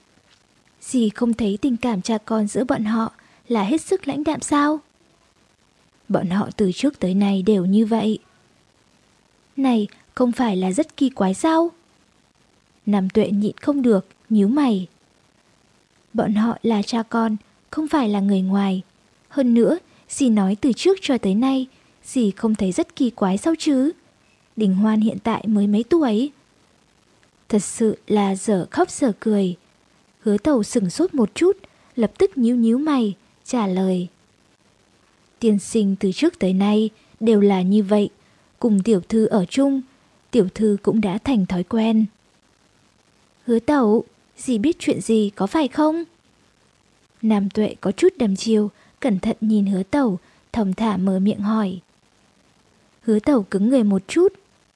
A: Dì không thấy tình cảm cha con giữa bọn họ là hết sức lãnh đạm sao? Bọn họ từ trước tới nay đều như vậy. Này, không phải là rất kỳ quái sao? Nam Tuệ nhịn không được, nhíu mày. Bọn họ là cha con, không phải là người ngoài. Hơn nữa, dì nói từ trước cho tới nay, dì không thấy rất kỳ quái sao chứ? Đình Hoan hiện tại mới mấy tuổi. Thật sự là dở khóc dở cười. Hứa Tẩu sửng sốt một chút, lập tức nhíu nhíu mày, trả lời. Tiên sinh từ trước tới nay đều là như vậy, cùng tiểu thư ở chung, tiểu thư cũng đã thành thói quen. Hứa Tẩu, dì biết chuyện gì có phải không? Nam Tuệ có chút đăm chiêu, cẩn thận nhìn Hứa Tẩu, thong thả mở miệng hỏi. Hứa Tẩu cứng người một chút.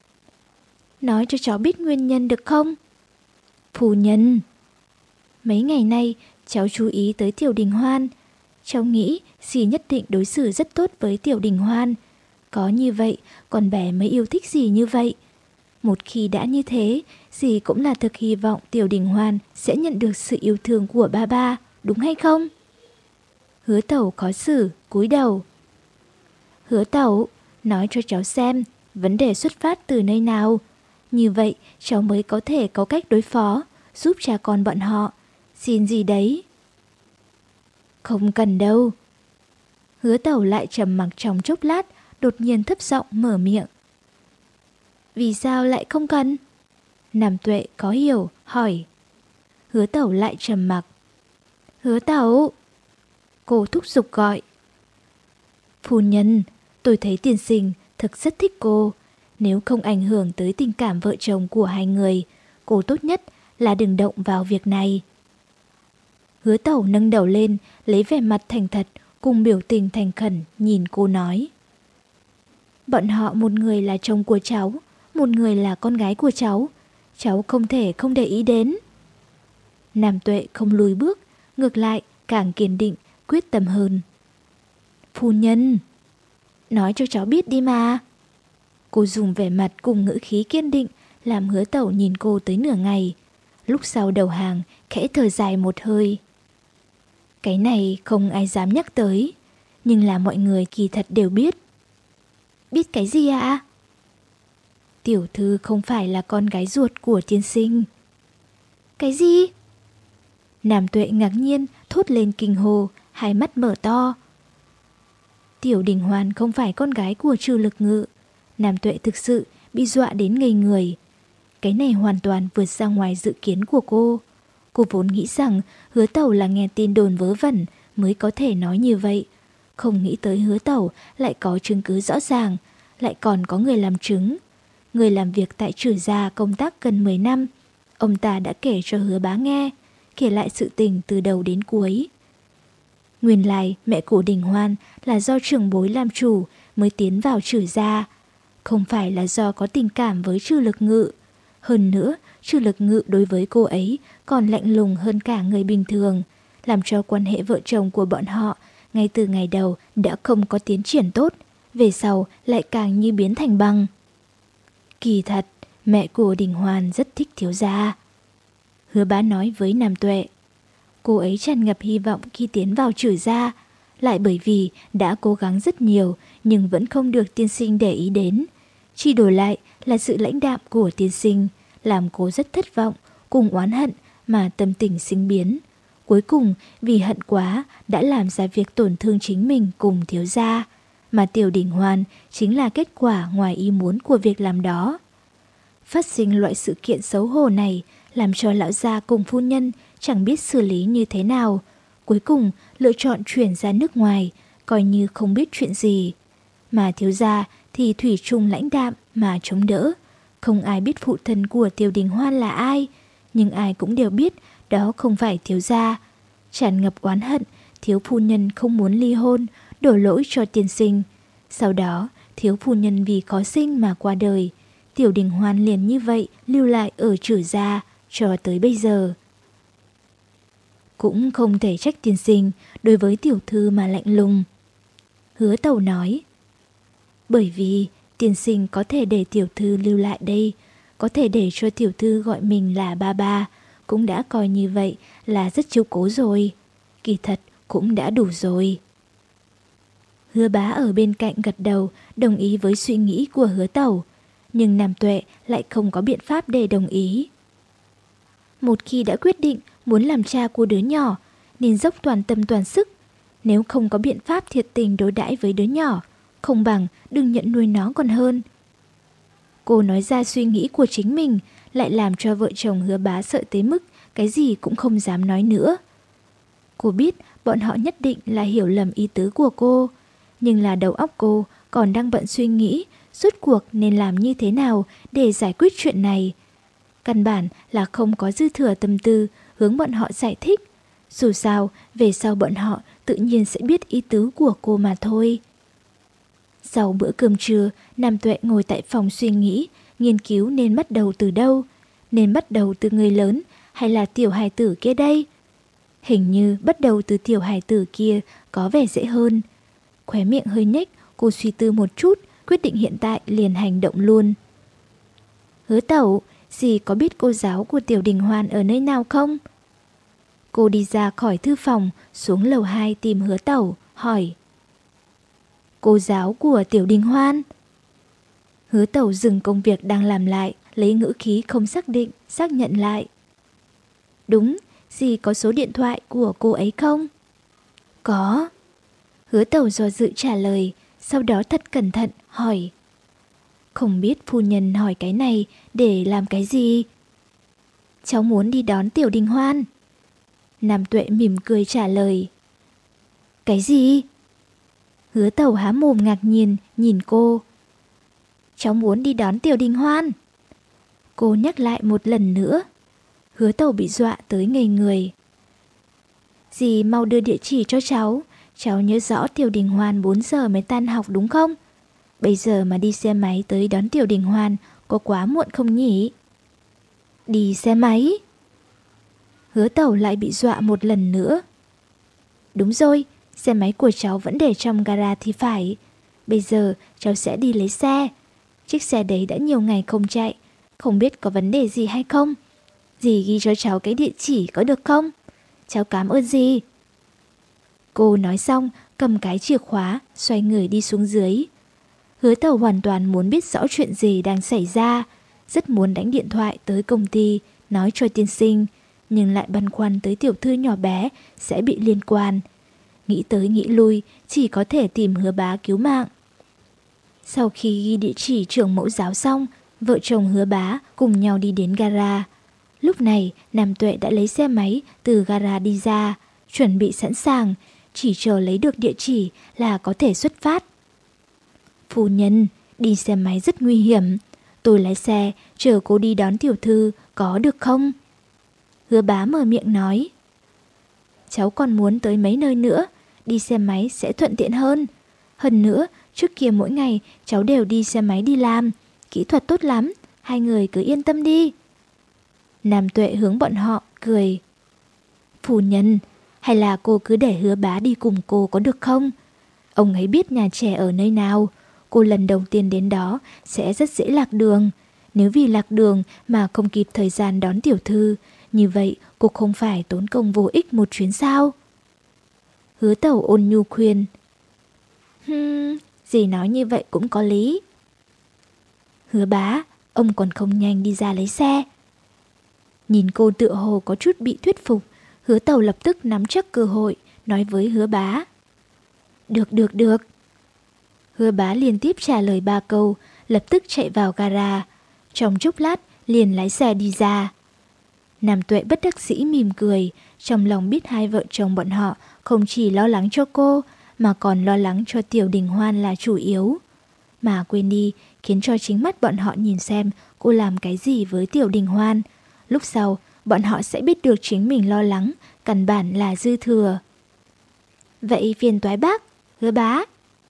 A: Nói cho cháu biết nguyên nhân được không? Phu nhân. Mấy ngày nay cháu chú ý tới Tiểu Đình Hoan. Cháu nghĩ dì nhất định đối xử rất tốt với Tiểu Đình Hoan. Có như vậy con bé mới yêu thích dì như vậy. Một khi đã như thế, dì cũng là thực hy vọng Tiểu Đình Hoan sẽ nhận được sự yêu thương của ba ba, đúng hay không? Hứa Tẩu khó xử, cúi đầu. Hứa Tẩu, nói cho cháu xem vấn đề xuất phát từ nơi nào. Như vậy cháu mới có thể có cách đối phó, giúp cha con bọn họ. Xin gì đấy? Không cần đâu. Hứa Tẩu lại trầm mặc trong chốc lát, đột nhiên thấp giọng mở miệng. Vì sao lại không cần? Nam Tuệ có hiểu, hỏi. Hứa Tẩu lại trầm mặc. Hứa Tẩu. Cô thúc giục gọi. Phu nhân, tôi thấy tiên sinh thực rất thích cô. Nếu không ảnh hưởng tới tình cảm vợ chồng của hai người, cô tốt nhất là đừng động vào việc này. Hứa Tẩu nâng đầu lên, lấy vẻ mặt thành thật cùng biểu tình thành khẩn nhìn cô nói. Bọn họ một người là chồng của cháu, một người là con gái của cháu. Cháu không thể không để ý đến. Nam Tuệ không lùi bước, ngược lại càng kiên định, quyết tâm hơn. Phu nhân, nói cho cháu biết đi mà. Cô dùng vẻ mặt cùng ngữ khí kiên định làm Hứa Tẩu nhìn cô tới nửa ngày. Lúc sau đầu hàng khẽ thở dài một hơi. Cái này không ai dám nhắc tới, nhưng là mọi người kỳ thật đều biết. Biết cái gì ạ? Tiểu thư không phải là con gái ruột của tiên sinh. Cái gì? Nam Tuệ ngạc nhiên thốt lên kinh hồ, hai mắt mở to. Tiểu Đình Hoan không phải con gái của Trừ Lực Ngự. Nam Tuệ thực sự bị dọa đến ngây người. Cái này hoàn toàn vượt ra ngoài dự kiến của cô. Cô vốn nghĩ rằng Hứa Tẩu là nghe tin đồn vớ vẩn mới có thể nói như vậy. Không nghĩ tới Hứa Tẩu lại có chứng cứ rõ ràng, lại còn có người làm chứng. Người làm việc tại Trừ gia công tác gần mười năm. Ông ta đã kể cho Hứa Bá nghe, kể lại sự tình từ đầu đến cuối. Nguyên lai mẹ của Đình Hoan là do trưởng bối làm chủ mới tiến vào Trừ gia, không phải là do có tình cảm với Trừ Lực Ngự. Hơn nữa, Trừ Lực Ngự đối với cô ấy còn lạnh lùng hơn cả người bình thường, làm cho quan hệ vợ chồng của bọn họ ngay từ ngày đầu đã không có tiến triển tốt, về sau lại càng như biến thành băng. Kỳ thật, mẹ của Đình Hoan rất thích thiếu gia. Hứa Bá nói với Nam Tuệ. Cô ấy tràn ngập hy vọng khi tiến vào Trừ gia, lại bởi vì đã cố gắng rất nhiều nhưng vẫn không được tiên sinh để ý đến. Chỉ đổi lại là sự lãnh đạm của tiên sinh, làm cô rất thất vọng, cùng oán hận mà tâm tình sinh biến. Cuối cùng vì hận quá đã làm ra việc tổn thương chính mình cùng thiếu gia, mà Tiểu Đình Hoan chính là kết quả ngoài ý muốn của việc làm đó. Phát sinh loại sự kiện xấu hổ này làm cho lão gia cùng phu nhân chẳng biết xử lý như thế nào. Cuối cùng lựa chọn chuyển ra nước ngoài, coi như không biết chuyện gì. Mà thiếu gia thì thủy chung lãnh đạm mà chống đỡ. Không ai biết phụ thân của Tiểu Đình Hoan là ai, nhưng ai cũng đều biết đó không phải thiếu gia. Tràn ngập oán hận, thiếu phu nhân không muốn ly hôn, đổ lỗi cho tiên sinh. Sau đó, thiếu phu nhân vì khó sinh mà qua đời. Tiểu Đình Hoan liền như vậy lưu lại ở Trừ gia cho tới bây giờ. Cũng không thể trách tiên sinh đối với tiểu thư mà lạnh lùng. Hứa Tẩu nói. Bởi vì tiên sinh có thể để tiểu thư lưu lại đây, có thể để cho tiểu thư gọi mình là ba ba, cũng đã coi như vậy là rất chiếu cố rồi. Kỳ thật cũng đã đủ rồi. Hứa Bá ở bên cạnh gật đầu, đồng ý với suy nghĩ của Hứa Tẩu, nhưng Nam Tuệ lại không có biện pháp để đồng ý. Một khi đã quyết định muốn làm cha của đứa nhỏ, nên dốc toàn tâm toàn sức. Nếu không có biện pháp thiệt tình đối đãi với đứa nhỏ, không bằng đừng nhận nuôi nó còn hơn. Cô nói ra suy nghĩ của chính mình, lại làm cho vợ chồng Hứa Bá sợ tới mức cái gì cũng không dám nói nữa. Cô biết bọn họ nhất định là hiểu lầm ý tứ của cô, nhưng là đầu óc cô còn đang bận suy nghĩ rốt cuộc nên làm như thế nào để giải quyết chuyện này. Căn bản là không có dư thừa tâm tư hướng bọn họ giải thích. Dù sao, về sau bọn họ tự nhiên sẽ biết ý tứ của cô mà thôi. Sau bữa cơm trưa, Nam Tuệ ngồi tại phòng suy nghĩ, nghiên cứu nên bắt đầu từ đâu. Nên bắt đầu từ người lớn hay là tiểu hài tử kia đây? Hình như bắt đầu từ tiểu hài tử kia có vẻ dễ hơn. Khóe miệng hơi nhếch, cô suy tư một chút, quyết định hiện tại liền hành động luôn. Hứa tẩu, dì có biết cô giáo của Tiểu Đình Hoan ở nơi nào không? Cô đi ra khỏi thư phòng, xuống lầu hai tìm Hứa tẩu, hỏi. Cô giáo của Tiểu Đình Hoan? Hứa tẩu dừng công việc đang làm lại, lấy ngữ khí không xác định, xác nhận lại. Đúng, dì có số điện thoại của cô ấy không? Có. Hứa tẩu do dự trả lời, sau đó thật cẩn thận hỏi. Không biết phu nhân hỏi cái này để làm cái gì? Cháu muốn đi đón Tiểu Đình Hoan. Nam Tuệ mỉm cười trả lời. Cái gì? Hứa tẩu há mồm ngạc nhiên nhìn cô. Cháu muốn đi đón Tiểu Đình Hoan. Cô nhắc lại một lần nữa. Hứa tẩu bị dọa tới ngây người. Dì mau đưa địa chỉ cho cháu. Cháu nhớ rõ Tiểu Đình Hoan bốn giờ mới tan học đúng không? Bây giờ mà đi xe máy tới đón Tiểu Đình Hoan có quá muộn không nhỉ? Đi xe máy? Hứa tẩu lại bị dọa một lần nữa. Đúng rồi, xe máy của cháu vẫn để trong gara thì phải. Bây giờ cháu sẽ đi lấy xe. Chiếc xe đấy đã nhiều ngày không chạy, không biết có vấn đề gì hay không. Dì ghi cho cháu cái địa chỉ có được không? Cháu cảm ơn dì. Cô nói xong, cầm cái chìa khóa, xoay người đi xuống dưới. Hứa tẩu hoàn toàn muốn biết rõ chuyện gì đang xảy ra, rất muốn đánh điện thoại tới công ty, nói cho tiên sinh, nhưng lại băn khoăn tới tiểu thư nhỏ bé sẽ bị liên quan. Nghĩ tới nghĩ lui, chỉ có thể tìm Hứa Bá cứu mạng. Sau khi ghi địa chỉ trường mẫu giáo xong, vợ chồng Hứa Bá cùng nhau đi đến gara. Lúc này, Nam Tuệ đã lấy xe máy từ gara đi ra, chuẩn bị sẵn sàng, chỉ chờ lấy được địa chỉ là có thể xuất phát. Phu nhân, đi xe máy rất nguy hiểm. Tôi lái xe, chờ cô đi đón tiểu thư, có được không? Hứa Bá mở miệng nói. Cháu còn muốn tới mấy nơi nữa, đi xe máy sẽ thuận tiện hơn. Hơn nữa, trước kia mỗi ngày cháu đều đi xe máy đi làm, kỹ thuật tốt lắm, hai người cứ yên tâm đi. Nam Tuệ hướng bọn họ, cười. Phu nhân, hay là cô cứ để Hứa Bá đi cùng cô có được không? Ông ấy biết nhà trẻ ở nơi nào, cô lần đầu tiên đến đó sẽ rất dễ lạc đường. Nếu vì lạc đường mà không kịp thời gian đón tiểu thư, như vậy cô không phải tốn công vô ích một chuyến sao? Hứa tẩu ôn nhu khuyên. Hừm, dì nói như vậy cũng có lý. Hứa Bá, ông còn không nhanh đi ra lấy xe. Nhìn cô tựa hồ có chút bị thuyết phục, Hứa tẩu lập tức nắm chắc cơ hội, nói với Hứa Bá. Được được được. Hứa Bá liên tiếp trả lời ba câu, lập tức chạy vào gara. Trong chốc lát liền lái xe đi ra. Nam Tuệ bất đắc dĩ mỉm cười, trong lòng biết hai vợ chồng bọn họ không chỉ lo lắng cho cô, mà còn lo lắng cho Tiểu Đình Hoan là chủ yếu. Mà quên đi, khiến cho chính mắt bọn họ nhìn xem cô làm cái gì với Tiểu Đình Hoan. Lúc sau, bọn họ sẽ biết được chính mình lo lắng, căn bản là dư thừa. Vậy phiền toái bác, Hứa Bá.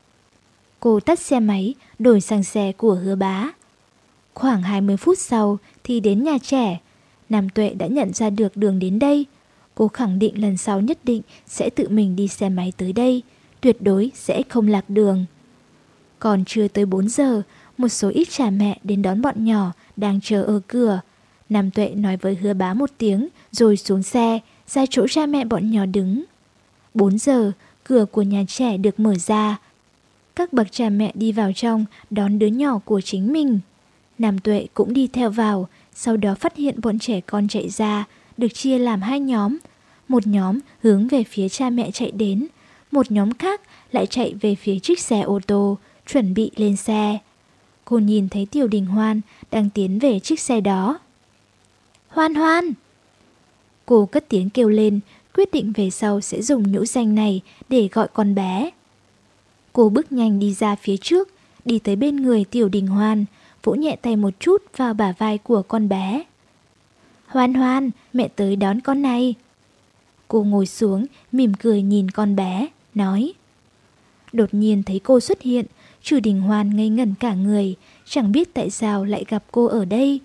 A: Cô tắt xe máy, đổi sang xe của Hứa Bá. Khoảng hai mươi phút sau thì đến nhà trẻ. Nam Tuệ đã nhận ra được đường đến đây. Cô khẳng định lần sau nhất định sẽ tự mình đi xe máy tới đây, tuyệt đối sẽ không lạc đường. Còn chưa tới bốn giờ, một số ít cha mẹ đến đón bọn nhỏ đang chờ ở cửa. Nam Tuệ nói với Hứa Bá một tiếng rồi xuống xe, ra chỗ cha mẹ bọn nhỏ đứng. bốn giờ, cửa của nhà trẻ được mở ra. Các bậc cha mẹ đi vào trong đón đứa nhỏ của chính mình. Nam Tuệ cũng đi theo vào, sau đó phát hiện bọn trẻ con chạy ra, được chia làm hai nhóm. Một nhóm hướng về phía cha mẹ chạy đến, một nhóm khác lại chạy về phía chiếc xe ô tô, chuẩn bị lên xe. Cô nhìn thấy Tiểu Đình Hoan đang tiến về chiếc xe đó. Hoan Hoan! Cô cất tiếng kêu lên, quyết định về sau sẽ dùng nhũ danh này để gọi con bé. Cô bước nhanh đi ra phía trước, đi tới bên người Tiểu Đình Hoan, vỗ nhẹ tay một chút vào bả vai của con bé. Hoan Hoan, mẹ tới đón con này. Cô ngồi xuống, mỉm cười nhìn con bé, nói. Đột nhiên thấy cô xuất hiện, Trừ Đình Hoan ngây ngẩn cả người, chẳng biết tại sao lại gặp cô ở đây.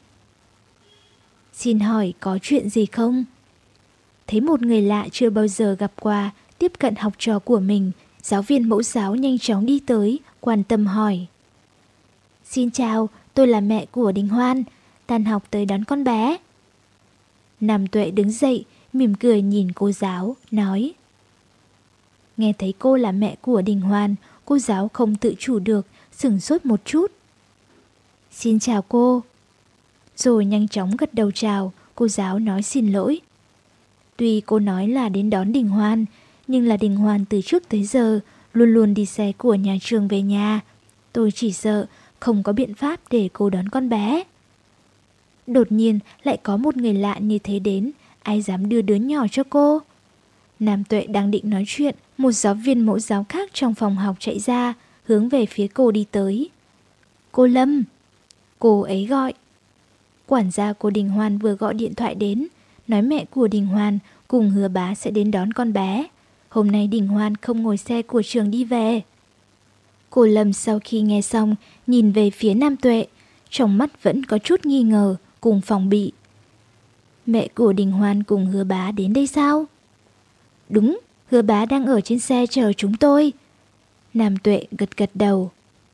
A: Xin hỏi có chuyện gì không? Thấy một người lạ chưa bao giờ gặp qua tiếp cận học trò của mình, giáo viên mẫu giáo nhanh chóng đi tới, quan tâm hỏi. Xin chào, tôi là mẹ của Đình Hoan, tan học tới đón con bé. Nam Tuệ đứng dậy, mỉm cười nhìn cô giáo, nói. Nghe thấy cô là mẹ của Đình Hoan, cô giáo không tự chủ được, sửng sốt một chút. Xin chào cô. Rồi nhanh chóng gật đầu chào, cô giáo nói xin lỗi. Tuy cô nói là đến đón Đình Hoan, nhưng là Đình Hoan từ trước tới giờ luôn luôn đi xe của nhà trường về nhà. Tôi chỉ sợ không có biện pháp để cô đón con bé. Đột nhiên lại có một người lạ như thế đến, ai dám đưa đứa nhỏ cho cô? Nam Tuệ đang định nói chuyện, một giáo viên mẫu giáo khác trong phòng học chạy ra, hướng về phía cô đi tới. Cô Lâm! Cô ấy gọi. Quản gia của Đình Hoan vừa gọi điện thoại đến, nói mẹ của Đình Hoan cùng Hứa Bá sẽ đến đón con bé. Hôm nay Đình Hoan không ngồi xe của trường đi về. Cô Lâm sau khi nghe xong, nhìn về phía Nam Tuệ, trong mắt vẫn có chút nghi ngờ, cùng phòng bị. Mẹ của Đình Hoan cùng Hứa Bá đến đây sao? Đúng, Hứa Bá đang ở trên xe chờ chúng tôi. Nam Tuệ gật gật đầu.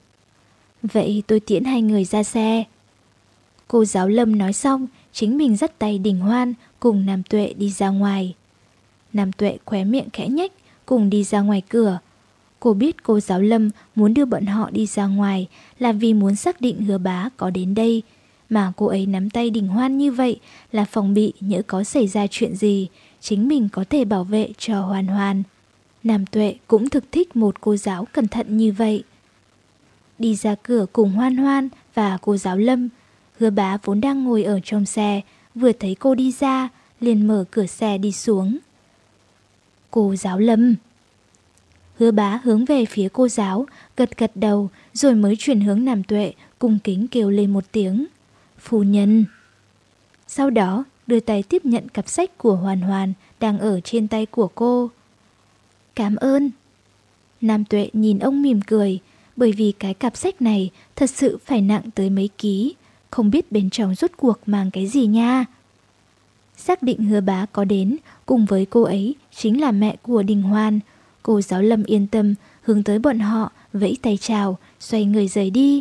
A: Vậy tôi tiễn hai người ra xe. Cô giáo Lâm nói xong, chính mình dắt tay Đình Hoan cùng Nam Tuệ đi ra ngoài. Nam Tuệ khóe miệng khẽ nhếch, cùng đi ra ngoài cửa. Cô biết cô giáo Lâm muốn đưa bọn họ đi ra ngoài là vì muốn xác định Hứa Bá có đến đây. Mà cô ấy nắm tay Đình Hoan như vậy là phòng bị nhỡ có xảy ra chuyện gì, chính mình có thể bảo vệ cho Hoan Hoan. Nam Tuệ cũng thực thích một cô giáo cẩn thận như vậy. Đi ra cửa cùng Hoan Hoan và cô giáo Lâm, Hứa Bá vốn đang ngồi ở trong xe, vừa thấy cô đi ra, liền mở cửa xe đi xuống. Cô giáo Lâm. Hứa Bá hướng về phía cô giáo, gật gật đầu, rồi mới chuyển hướng Nam Tuệ, cung kính kêu lên một tiếng. Phu nhân. Sau đó, đưa tay tiếp nhận cặp sách của Hoàn Hoàn đang ở trên tay của cô. Cảm ơn. Nam Tuệ nhìn ông mỉm cười, bởi vì cái cặp sách này thật sự phải nặng tới mấy ký, không biết bên trong rốt cuộc mang cái gì nha. Xác định Hứa Bá có đến, cùng với cô ấy chính là mẹ của Đình Hoan. Cô giáo Lâm yên tâm, hướng tới bọn họ, vẫy tay chào, xoay người rời đi.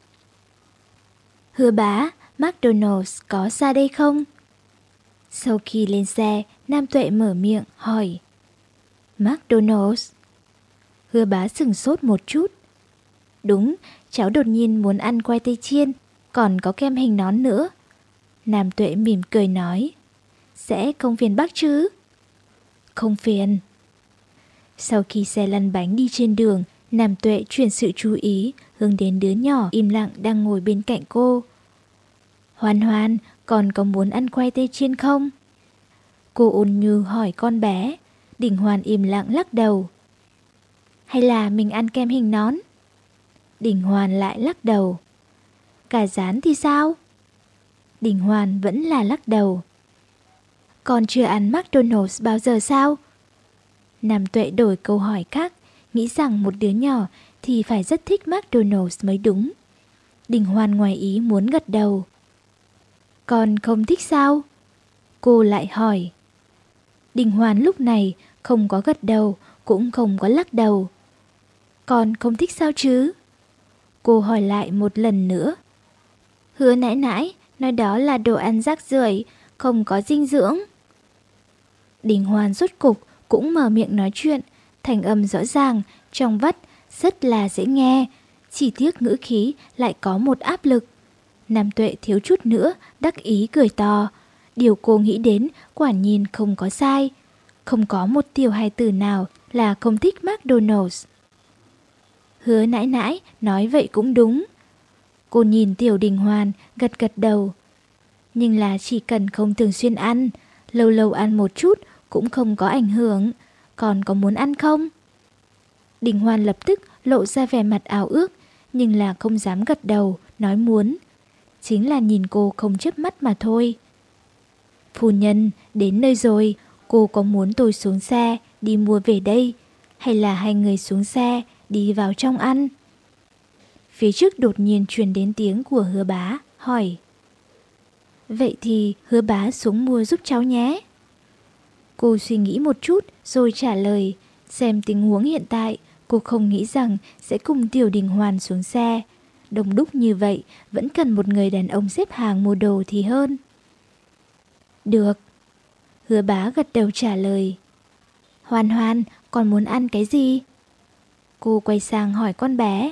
A: Hứa Bá, McDonald's có ra đây không? Sau khi lên xe, Nam Tuệ mở miệng hỏi. McDonald's? Hứa Bá sửng sốt một chút. Đúng, cháu đột nhiên muốn ăn khoai tây chiên, còn có kem hình nón nữa. Nam Tuệ mỉm cười nói. Sẽ không phiền bác chứ? Không phiền. Sau khi xe lăn bánh đi trên đường, Nam Tuệ chuyển sự chú ý hướng đến đứa nhỏ im lặng đang ngồi bên cạnh cô. Hoan Hoan, còn có muốn ăn khoai tây chiên không? Cô ôn nhu hỏi con bé. Đình Hoan im lặng lắc đầu. Hay là mình ăn kem hình nón? Đình Hoan lại lắc đầu. Cà rán thì sao? Đình Hoan vẫn là lắc đầu. Con chưa ăn McDonald's bao giờ sao? Nam Tuệ đổi câu hỏi khác, nghĩ rằng một đứa nhỏ thì phải rất thích McDonald's mới đúng. Đình Hoan ngoài ý muốn gật đầu. Con không thích sao? Cô lại hỏi. Đình Hoan lúc này không có gật đầu, cũng không có lắc đầu. Con không thích sao chứ? Cô hỏi lại một lần nữa. Hứa nãi nãi nói đó là đồ ăn rác rưởi, không có dinh dưỡng. Đình Hoan rốt cục cũng mở miệng nói chuyện, thành âm rõ ràng, trong vắt, rất là dễ nghe. Chỉ tiếc ngữ khí lại có một áp lực. Nam Tuệ thiếu chút nữa, đắc ý cười to. Điều cô nghĩ đến quả nhiên không có sai. không có một tiểu hài tử nào là không thích McDonald's. Hứa nãi nãi nói vậy cũng đúng. Cô nhìn Tiểu Đình Hoan gật gật đầu. Nhưng là chỉ cần không thường xuyên ăn, lâu lâu ăn một chút cũng không có ảnh hưởng. Còn có muốn ăn không? Đình Hoan lập tức lộ ra vẻ mặt ảo ước, nhưng là không dám gật đầu, nói muốn. Chính là nhìn cô không chớp mắt mà thôi. Phu nhân, đến nơi rồi, cô có muốn tôi xuống xe, đi mua về đây, hay là hai người xuống xe, đi vào trong ăn? Phía trước đột nhiên truyền đến tiếng của Hứa Bá, hỏi. Vậy thì Hứa Bá xuống mua giúp cháu nhé. Cô suy nghĩ một chút rồi trả lời, xem tình huống hiện tại, cô không nghĩ rằng sẽ cùng Tiểu Đình Hoan xuống xe. Đông đúc như vậy, vẫn cần một người đàn ông xếp hàng mua đồ thì hơn. Được. Hứa Bá gật đầu trả lời. Hoan Hoan, con muốn ăn cái gì? Cô quay sang hỏi con bé.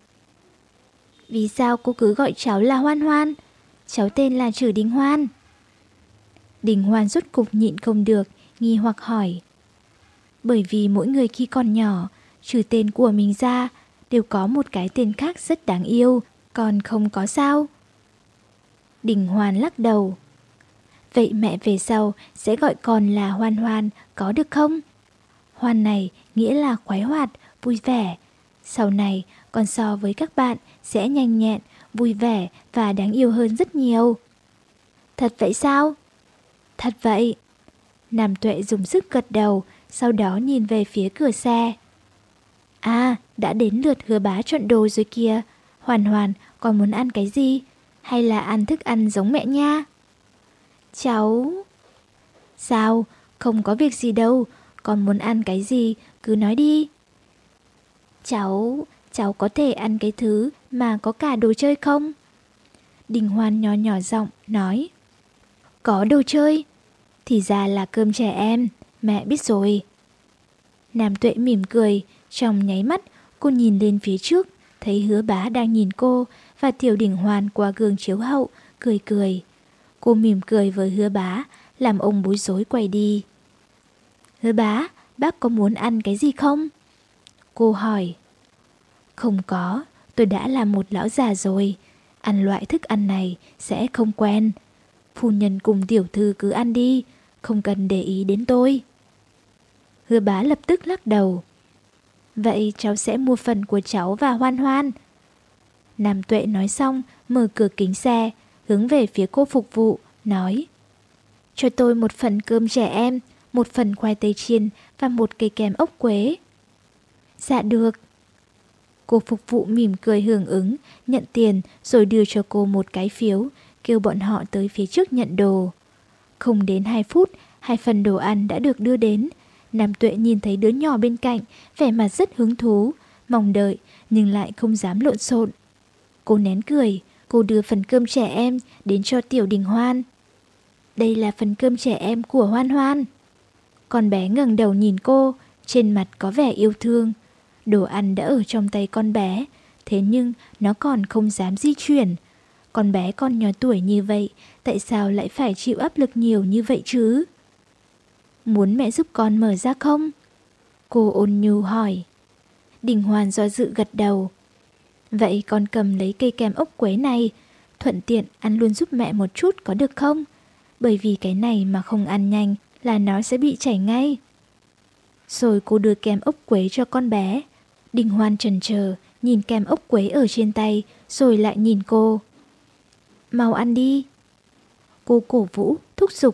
A: Vì sao cô cứ gọi cháu là Hoan Hoan? Cháu tên là Trử Đình Hoan. Đình Hoan rốt cục nhịn không được, nghi hoặc hỏi. Bởi vì mỗi người khi còn nhỏ, trừ tên của mình ra, đều có một cái tên khác rất đáng yêu, còn không có sao? Đình Hoan lắc đầu. Vậy mẹ về sau sẽ gọi con là Hoan Hoan, có được không? Hoan này nghĩa là khoái hoạt, vui vẻ. Sau này, con so với các bạn sẽ nhanh nhẹn, vui vẻ và đáng yêu hơn rất nhiều. Thật vậy sao? Thật vậy. Nam Tuệ dùng sức gật đầu, sau đó nhìn về phía cửa xe. À, đã đến lượt Hứa Bá chọn đồ rồi kìa. Hoàn Hoàn, con muốn ăn cái gì? Hay là ăn thức ăn giống mẹ nha? Cháu... Sao? Không có việc gì đâu. Con muốn ăn cái gì? Cứ nói đi. Cháu... Cháu có thể ăn cái thứ mà có cả đồ chơi không? Đình Hoan nhỏ nhỏ giọng nói. Có đồ chơi? Thì ra là cơm trẻ em. Mẹ biết rồi. Nam Tuệ mỉm cười. Trong nháy mắt cô nhìn lên phía trước, thấy Hứa Bá đang nhìn cô và Tiểu Đình Hoan qua gương chiếu hậu, cười cười. Cô mỉm cười với Hứa Bá, làm ông bối rối quay đi. Hứa Bá, bác có muốn ăn cái gì không? Cô hỏi. Không có, tôi đã là một lão già rồi. Ăn loại thức ăn này sẽ không quen. Phu nhân cùng tiểu thư cứ ăn đi, không cần để ý đến tôi. Hứa Bá lập tức lắc đầu. Vậy cháu sẽ mua phần của cháu và Hoan Hoan. Nam Tuệ nói xong, mở cửa kính xe, hướng về phía cô phục vụ, nói. Cho tôi một phần cơm trẻ em, một phần khoai tây chiên và một cây kem ốc quế. Dạ được. Cô phục vụ mỉm cười hưởng ứng, nhận tiền rồi đưa cho cô một cái phiếu, kêu bọn họ tới phía trước nhận đồ. Không đến hai phút, hai phần đồ ăn đã được đưa đến. Nam Tuệ nhìn thấy đứa nhỏ bên cạnh, vẻ mặt rất hứng thú, mong đợi nhưng lại không dám lộn xộn. Cô nén cười, cô đưa phần cơm trẻ em đến cho Tiểu Đình Hoan. Đây là phần cơm trẻ em của Hoan Hoan. Con bé ngẩng đầu nhìn cô, trên mặt có vẻ yêu thương. Đồ ăn đã ở trong tay con bé, thế nhưng nó còn không dám di chuyển. Con bé còn nhỏ tuổi như vậy, tại sao lại phải chịu áp lực nhiều như vậy chứ? Muốn mẹ giúp con mở ra không? Cô ôn nhu hỏi. Đình Hoan do dự gật đầu. Vậy con cầm lấy cây kem ốc quế này, thuận tiện ăn luôn giúp mẹ một chút có được không? Bởi vì cái này mà không ăn nhanh là nó sẽ bị chảy ngay. Rồi cô đưa kem ốc quế cho con bé. Đình Hoan chần chờ, nhìn kem ốc quế ở trên tay, rồi lại nhìn cô. Mau ăn đi. Cô cổ vũ, thúc giục.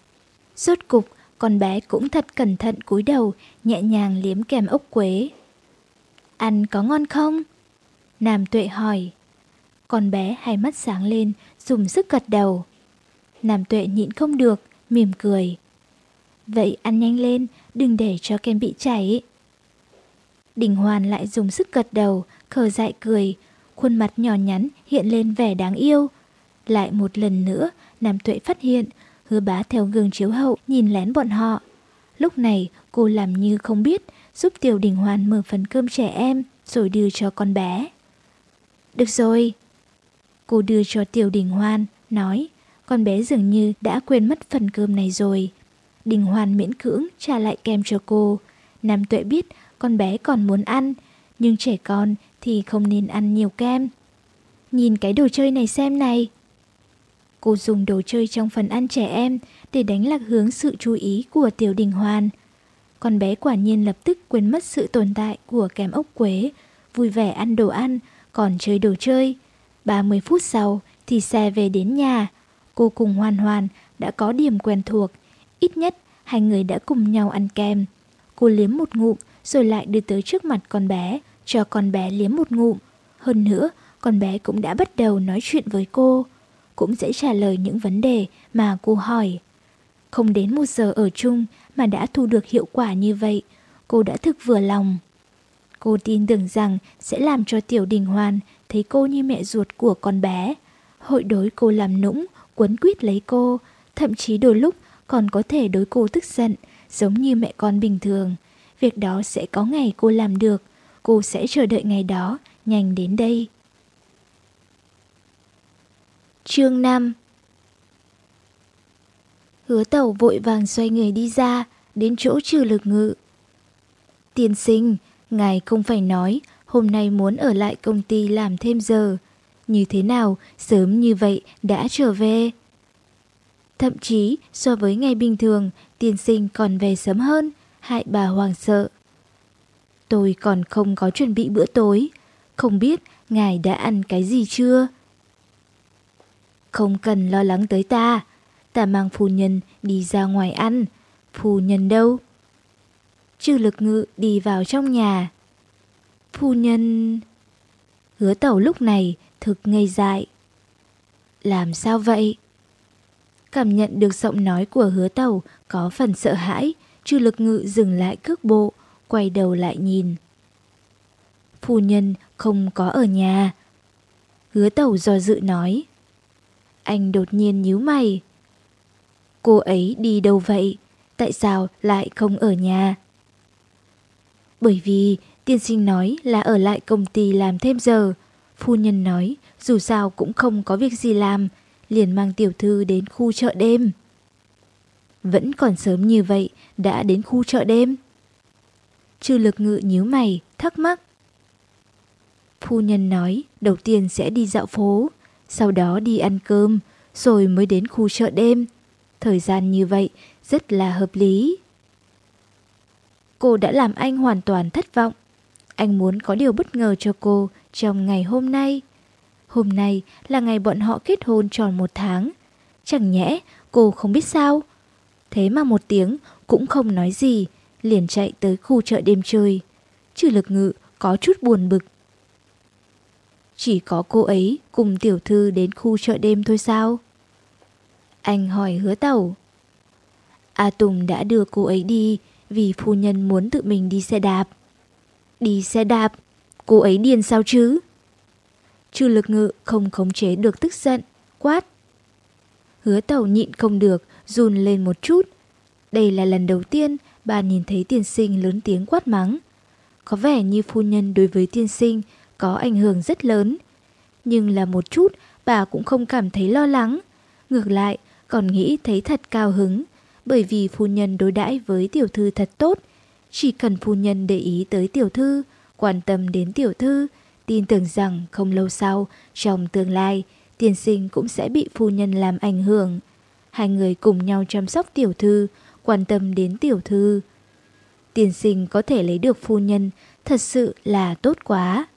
A: Rốt cục, con bé cũng thật cẩn thận cúi đầu, nhẹ nhàng liếm kem ốc quế. Ăn có ngon không? Nam Tuệ hỏi. Con bé hai mắt sáng lên, dùng sức gật đầu. Nam Tuệ nhịn không được, mỉm cười. Vậy ăn nhanh lên, đừng để cho kem bị chảy. Đình Hoan lại dùng sức gật đầu, khờ dại cười, khuôn mặt nhỏ nhắn hiện lên vẻ đáng yêu. Lại một lần nữa, Nam Tuệ phát hiện, Hứa Bá theo gương chiếu hậu nhìn lén bọn họ. Lúc này cô làm như không biết, giúp Tiểu Đình Hoan mở phần cơm trẻ em rồi đưa cho con bé. Được rồi. Cô đưa cho Tiểu Đình Hoan, nói, con bé dường như đã quên mất phần cơm này rồi. Đình Hoan miễn cưỡng trả lại kem cho cô. Nam Tuệ biết con bé còn muốn ăn, nhưng trẻ con thì không nên ăn nhiều kem. Nhìn cái đồ chơi này xem này. Cô dùng đồ chơi trong phần ăn trẻ em để đánh lạc hướng sự chú ý của Tiểu Đình Hoan. Con bé quả nhiên lập tức quên mất sự tồn tại của kem ốc quế, vui vẻ ăn đồ ăn, còn chơi đồ chơi. ba mươi phút sau thì xe về đến nhà. Cô cùng Hoan Hoan đã có điểm quen thuộc, ít nhất hai người đã cùng nhau ăn kem. Cô liếm một ngụm rồi lại đưa tới trước mặt con bé, cho con bé liếm một ngụm. Hơn nữa, con bé cũng đã bắt đầu nói chuyện với cô, cũng sẽ trả lời những vấn đề mà cô hỏi. Không đến một giờ ở chung mà đã thu được hiệu quả như vậy, cô đã thực vừa lòng. Cô tin tưởng rằng sẽ làm cho Tiểu Đình Hoan thấy cô như mẹ ruột của con bé. Hội đối cô làm nũng, quấn quýt lấy cô, thậm chí đôi lúc còn có thể đối cô tức giận, giống như mẹ con bình thường. Việc đó sẽ có ngày cô làm được, cô sẽ chờ đợi ngày đó nhanh đến đây. Chương năm. Hứa Tẩu vội vàng xoay người đi ra, đến chỗ Trừ Lực Ngự. Tiên sinh, ngài không phải nói hôm nay muốn ở lại công ty làm thêm giờ. Như thế nào, sớm như vậy đã trở về? Thậm chí so với ngày bình thường, tiên sinh còn về sớm hơn, hại bà hoàng sợ. Tôi còn không có chuẩn bị bữa tối, không biết ngài đã ăn cái gì chưa? Không cần lo lắng tới ta, ta mang phu nhân đi ra ngoài ăn. Phu nhân đâu? Trừ Lực Ngự đi vào trong nhà. Phu nhân... Hứa Tẩu lúc này thực ngây dại. Làm sao vậy? Cảm nhận được giọng nói của Hứa Tẩu có phần sợ hãi, Trừ Lực Ngự dừng lại cước bộ, quay đầu lại nhìn. Phu nhân không có ở nhà. Hứa Tẩu do dự nói. Anh đột nhiên nhíu mày. Cô ấy đi đâu vậy? Tại sao lại không ở nhà? Bởi vì tiên sinh nói là ở lại công ty làm thêm giờ. Phu nhân nói dù sao cũng không có việc gì làm, liền mang tiểu thư đến khu chợ đêm. Vẫn còn sớm như vậy đã đến khu chợ đêm? Trừ Lực Ngự nhíu mày, thắc mắc. Phu nhân nói đầu tiên sẽ đi dạo phố, sau đó đi ăn cơm, rồi mới đến khu chợ đêm. Thời gian như vậy rất là hợp lý. Cô đã làm anh hoàn toàn thất vọng. Anh muốn có điều bất ngờ cho cô trong ngày hôm nay. Hôm nay là ngày bọn họ kết hôn tròn một tháng. Chẳng nhẽ cô không biết sao? Thế mà một tiếng cũng không nói gì, liền chạy tới khu chợ đêm chơi. Trừ Lực Ngự có chút buồn bực. Chỉ có cô ấy cùng tiểu thư đến khu chợ đêm thôi sao? Anh hỏi Hứa Tẩu. A Tùng đã đưa cô ấy đi vì phu nhân muốn tự mình đi xe đạp. Đi xe đạp? Cô ấy điên sao chứ? Trừ Lực Ngự không khống chế được tức giận, quát. Hứa Tẩu nhịn không được, run lên một chút. Đây là lần đầu tiên bà nhìn thấy tiên sinh lớn tiếng quát mắng. Có vẻ như phu nhân đối với tiên sinh có ảnh hưởng rất lớn. Nhưng là một chút bà cũng không cảm thấy lo lắng. Ngược lại còn nghĩ thấy thật cao hứng, bởi vì phu nhân đối đãi với tiểu thư thật tốt. Chỉ cần phu nhân để ý tới tiểu thư, quan tâm đến tiểu thư, tin tưởng rằng không lâu sau, trong tương lai, tiên sinh cũng sẽ bị phu nhân làm ảnh hưởng. Hai người cùng nhau chăm sóc tiểu thư, quan tâm đến tiểu thư. Tiên sinh có thể lấy được phu nhân, thật sự là tốt quá.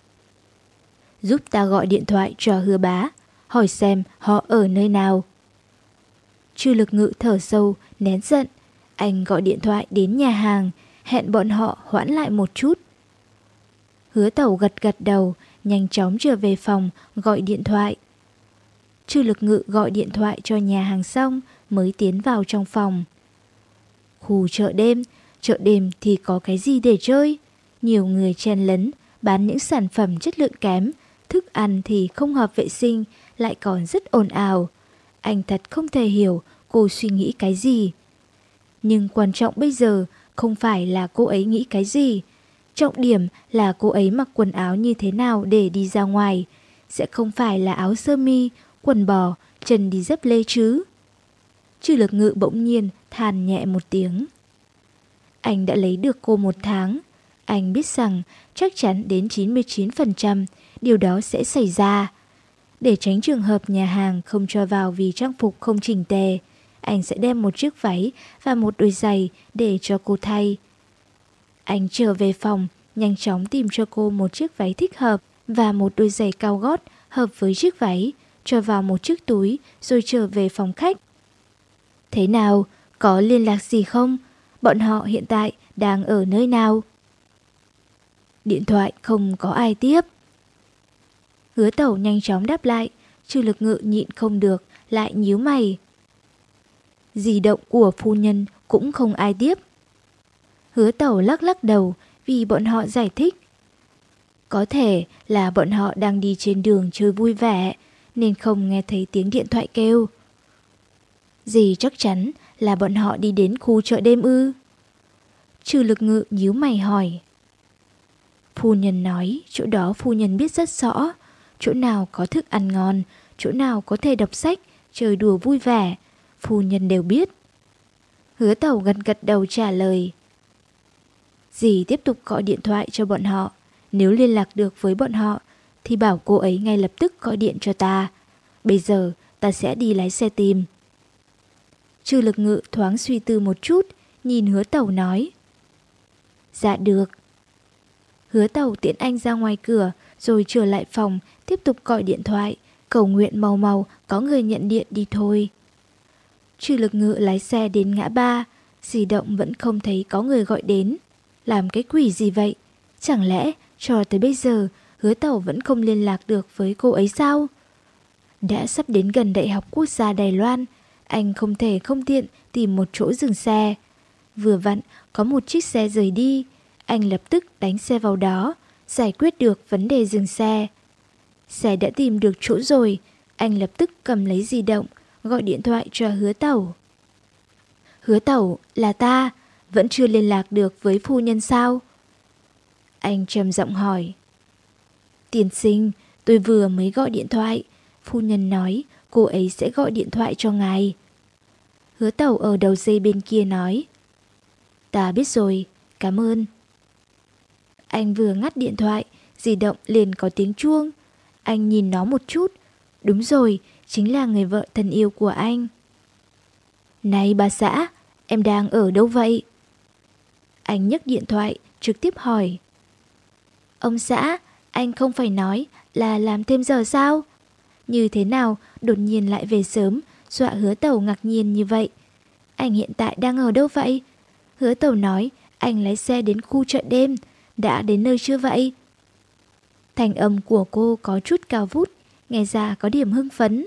A: Giúp ta gọi điện thoại cho Hứa bá, hỏi xem họ ở nơi nào. Trừ Lực Ngự thở sâu, nén giận. Anh gọi điện thoại đến nhà hàng, hẹn bọn họ hoãn lại một chút. Hứa Tẩu gật gật đầu, nhanh chóng trở về phòng, gọi điện thoại. Trừ Lực Ngự gọi điện thoại cho nhà hàng xong, mới tiến vào trong phòng. Khu chợ đêm, chợ đêm thì có cái gì để chơi? Nhiều người chen lấn, bán những sản phẩm chất lượng kém, thức ăn thì không hợp vệ sinh, lại còn rất ồn ào. Anh thật không thể hiểu cô suy nghĩ cái gì. Nhưng quan trọng bây giờ không phải là cô ấy nghĩ cái gì. Trọng điểm là cô ấy mặc quần áo như thế nào để đi ra ngoài. Sẽ không phải là áo sơ mi, quần bò, chân đi dép lê chứ. Trừ Lực Ngự bỗng nhiên than nhẹ một tiếng. Anh đã lấy được cô một tháng. Anh biết rằng chắc chắn đến chín mươi chín phần trăm điều đó sẽ xảy ra. Để tránh trường hợp nhà hàng không cho vào vì trang phục không chỉnh tề, anh sẽ đem một chiếc váy và một đôi giày để cho cô thay. Anh trở về phòng, nhanh chóng tìm cho cô một chiếc váy thích hợp và một đôi giày cao gót hợp với chiếc váy, cho vào một chiếc túi rồi trở về phòng khách. Thế nào? Có liên lạc gì không? Bọn họ hiện tại đang ở nơi nào? Điện thoại không có ai tiếp. Hứa Tẩu nhanh chóng đáp lại. Trừ Lực Ngự nhịn không được, lại nhíu mày. Di động của phu nhân cũng không ai tiếp. Hứa Tẩu lắc lắc đầu vì bọn họ giải thích. Có thể là bọn họ đang đi trên đường chơi vui vẻ nên không nghe thấy tiếng điện thoại kêu. Dì chắc chắn là bọn họ đi đến khu chợ đêm ư? Trừ Lực Ngự nhíu mày hỏi. Phu nhân nói chỗ đó phu nhân biết rất rõ. Chỗ nào có thức ăn ngon, chỗ nào có thể đọc sách, chơi đùa vui vẻ, phu nhân đều biết. Hứa Tẩu gật gật đầu trả lời. Dì tiếp tục gọi điện thoại cho bọn họ. Nếu liên lạc được với bọn họ thì bảo cô ấy ngay lập tức gọi điện cho ta. Bây giờ ta sẽ đi lái xe tìm. Trừ Lực Ngự thoáng suy tư một chút, nhìn Hứa Tẩu nói. Dạ được. Hứa Tẩu tiễn anh ra ngoài cửa rồi trở lại phòng, tiếp tục gọi điện thoại, cầu nguyện mau mau có người nhận điện đi thôi. Trừ Lực Ngự lái xe đến ngã ba, di động vẫn không thấy có người gọi đến. Làm cái quỷ gì vậy? Chẳng lẽ cho tới bây giờ Hứa Tẩu vẫn không liên lạc được với cô ấy sao? Đã sắp đến gần Đại học Quốc gia Đài Loan, anh không thể không tiện tìm một chỗ dừng xe. Vừa vặn có một chiếc xe rời đi, anh lập tức đánh xe vào đó, giải quyết được vấn đề dừng xe. Xe đã tìm được chỗ rồi, anh lập tức cầm lấy di động, gọi điện thoại cho Hứa Tẩu. Hứa Tẩu, là ta, vẫn chưa liên lạc được với phu nhân sao? Anh trầm giọng hỏi. Tiên sinh, tôi vừa mới gọi điện thoại, phu nhân nói cô ấy sẽ gọi điện thoại cho ngài. Hứa Tẩu ở đầu dây bên kia nói. Ta biết rồi, cảm ơn. Anh vừa ngắt điện thoại, di động liền có tiếng chuông. Anh nhìn nó một chút. Đúng rồi, chính là người vợ thân yêu của anh. Này bà xã, em đang ở đâu vậy? Anh nhấc điện thoại, trực tiếp hỏi. Ông xã, anh không phải nói là làm thêm giờ sao? Như thế nào đột nhiên lại về sớm, dọa Hứa Tẩu ngạc nhiên như vậy. Anh hiện tại đang ở đâu vậy? Hứa Tẩu nói anh lái xe đến khu chợ đêm. Đã đến nơi chưa vậy? Thành âm của cô có chút cao vút, nghe ra có điểm hưng phấn.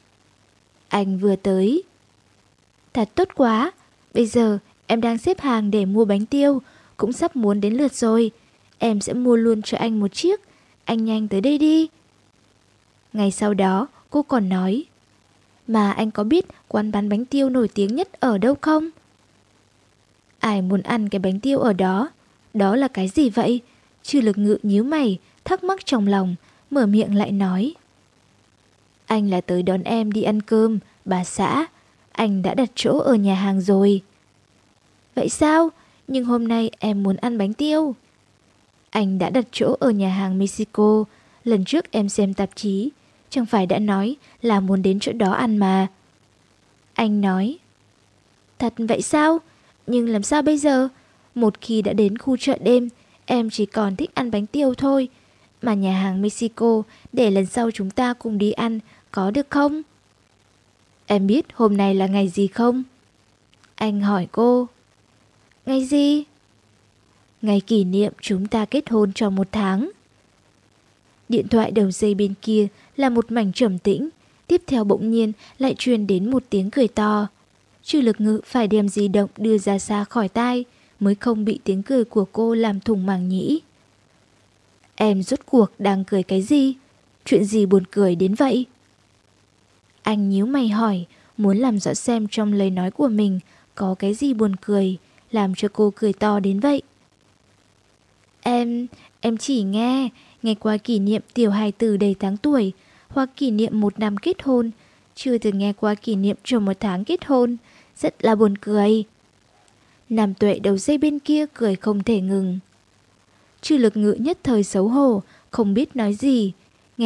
A: Anh vừa tới. Thật tốt quá. Bây giờ em đang xếp hàng để mua bánh tiêu, cũng sắp muốn đến lượt rồi. Em sẽ mua luôn cho anh một chiếc. Anh nhanh tới đây đi. Ngày sau đó cô còn nói. Mà anh có biết quán bán bánh tiêu nổi tiếng nhất ở đâu không? Ai muốn ăn cái bánh tiêu ở đó? Đó là cái gì vậy? Trừ Lực Ngự nhíu mày, thắc mắc trong lòng, mở miệng lại nói. Anh là tới đón em đi ăn cơm, bà xã. Anh đã đặt chỗ ở nhà hàng rồi. Vậy sao? Nhưng hôm nay em muốn ăn bánh tiêu. Anh đã đặt chỗ ở nhà hàng Mexico. Lần trước em xem tạp chí, chẳng phải đã nói là muốn đến chỗ đó ăn mà. Anh nói. Thật vậy sao? Nhưng làm sao bây giờ? Một khi đã đến khu chợ đêm, em chỉ còn thích ăn bánh tiêu thôi. Mà nhà hàng Mexico để lần sau chúng ta cùng đi ăn, có được không? Em biết hôm nay là ngày gì không? Anh hỏi cô. Ngày gì? Ngày kỷ niệm chúng ta kết hôn tròn một tháng. Điện thoại đầu dây bên kia là một mảnh trầm tĩnh. Tiếp theo bỗng nhiên lại truyền đến một tiếng cười to. Trừ Lực Ngự phải đem di động đưa ra xa khỏi tai, mới không bị tiếng cười của cô làm thủng màng nhĩ. Em rốt cuộc đang cười cái gì? Chuyện gì buồn cười đến vậy? Anh nhíu mày hỏi, muốn làm rõ xem trong lời nói của mình có cái gì buồn cười, làm cho cô cười to đến vậy. Em, em chỉ nghe, ngày qua kỷ niệm tiểu hài tử đầy tháng tuổi, hoặc kỷ niệm một năm kết hôn, chưa từng nghe qua kỷ niệm tròn một tháng kết hôn. rất là buồn cười. Nam Tuệ đầu dây bên kia cười không thể ngừng. Trừ Lực Ngữ nhất thời xấu hổ, không biết nói gì,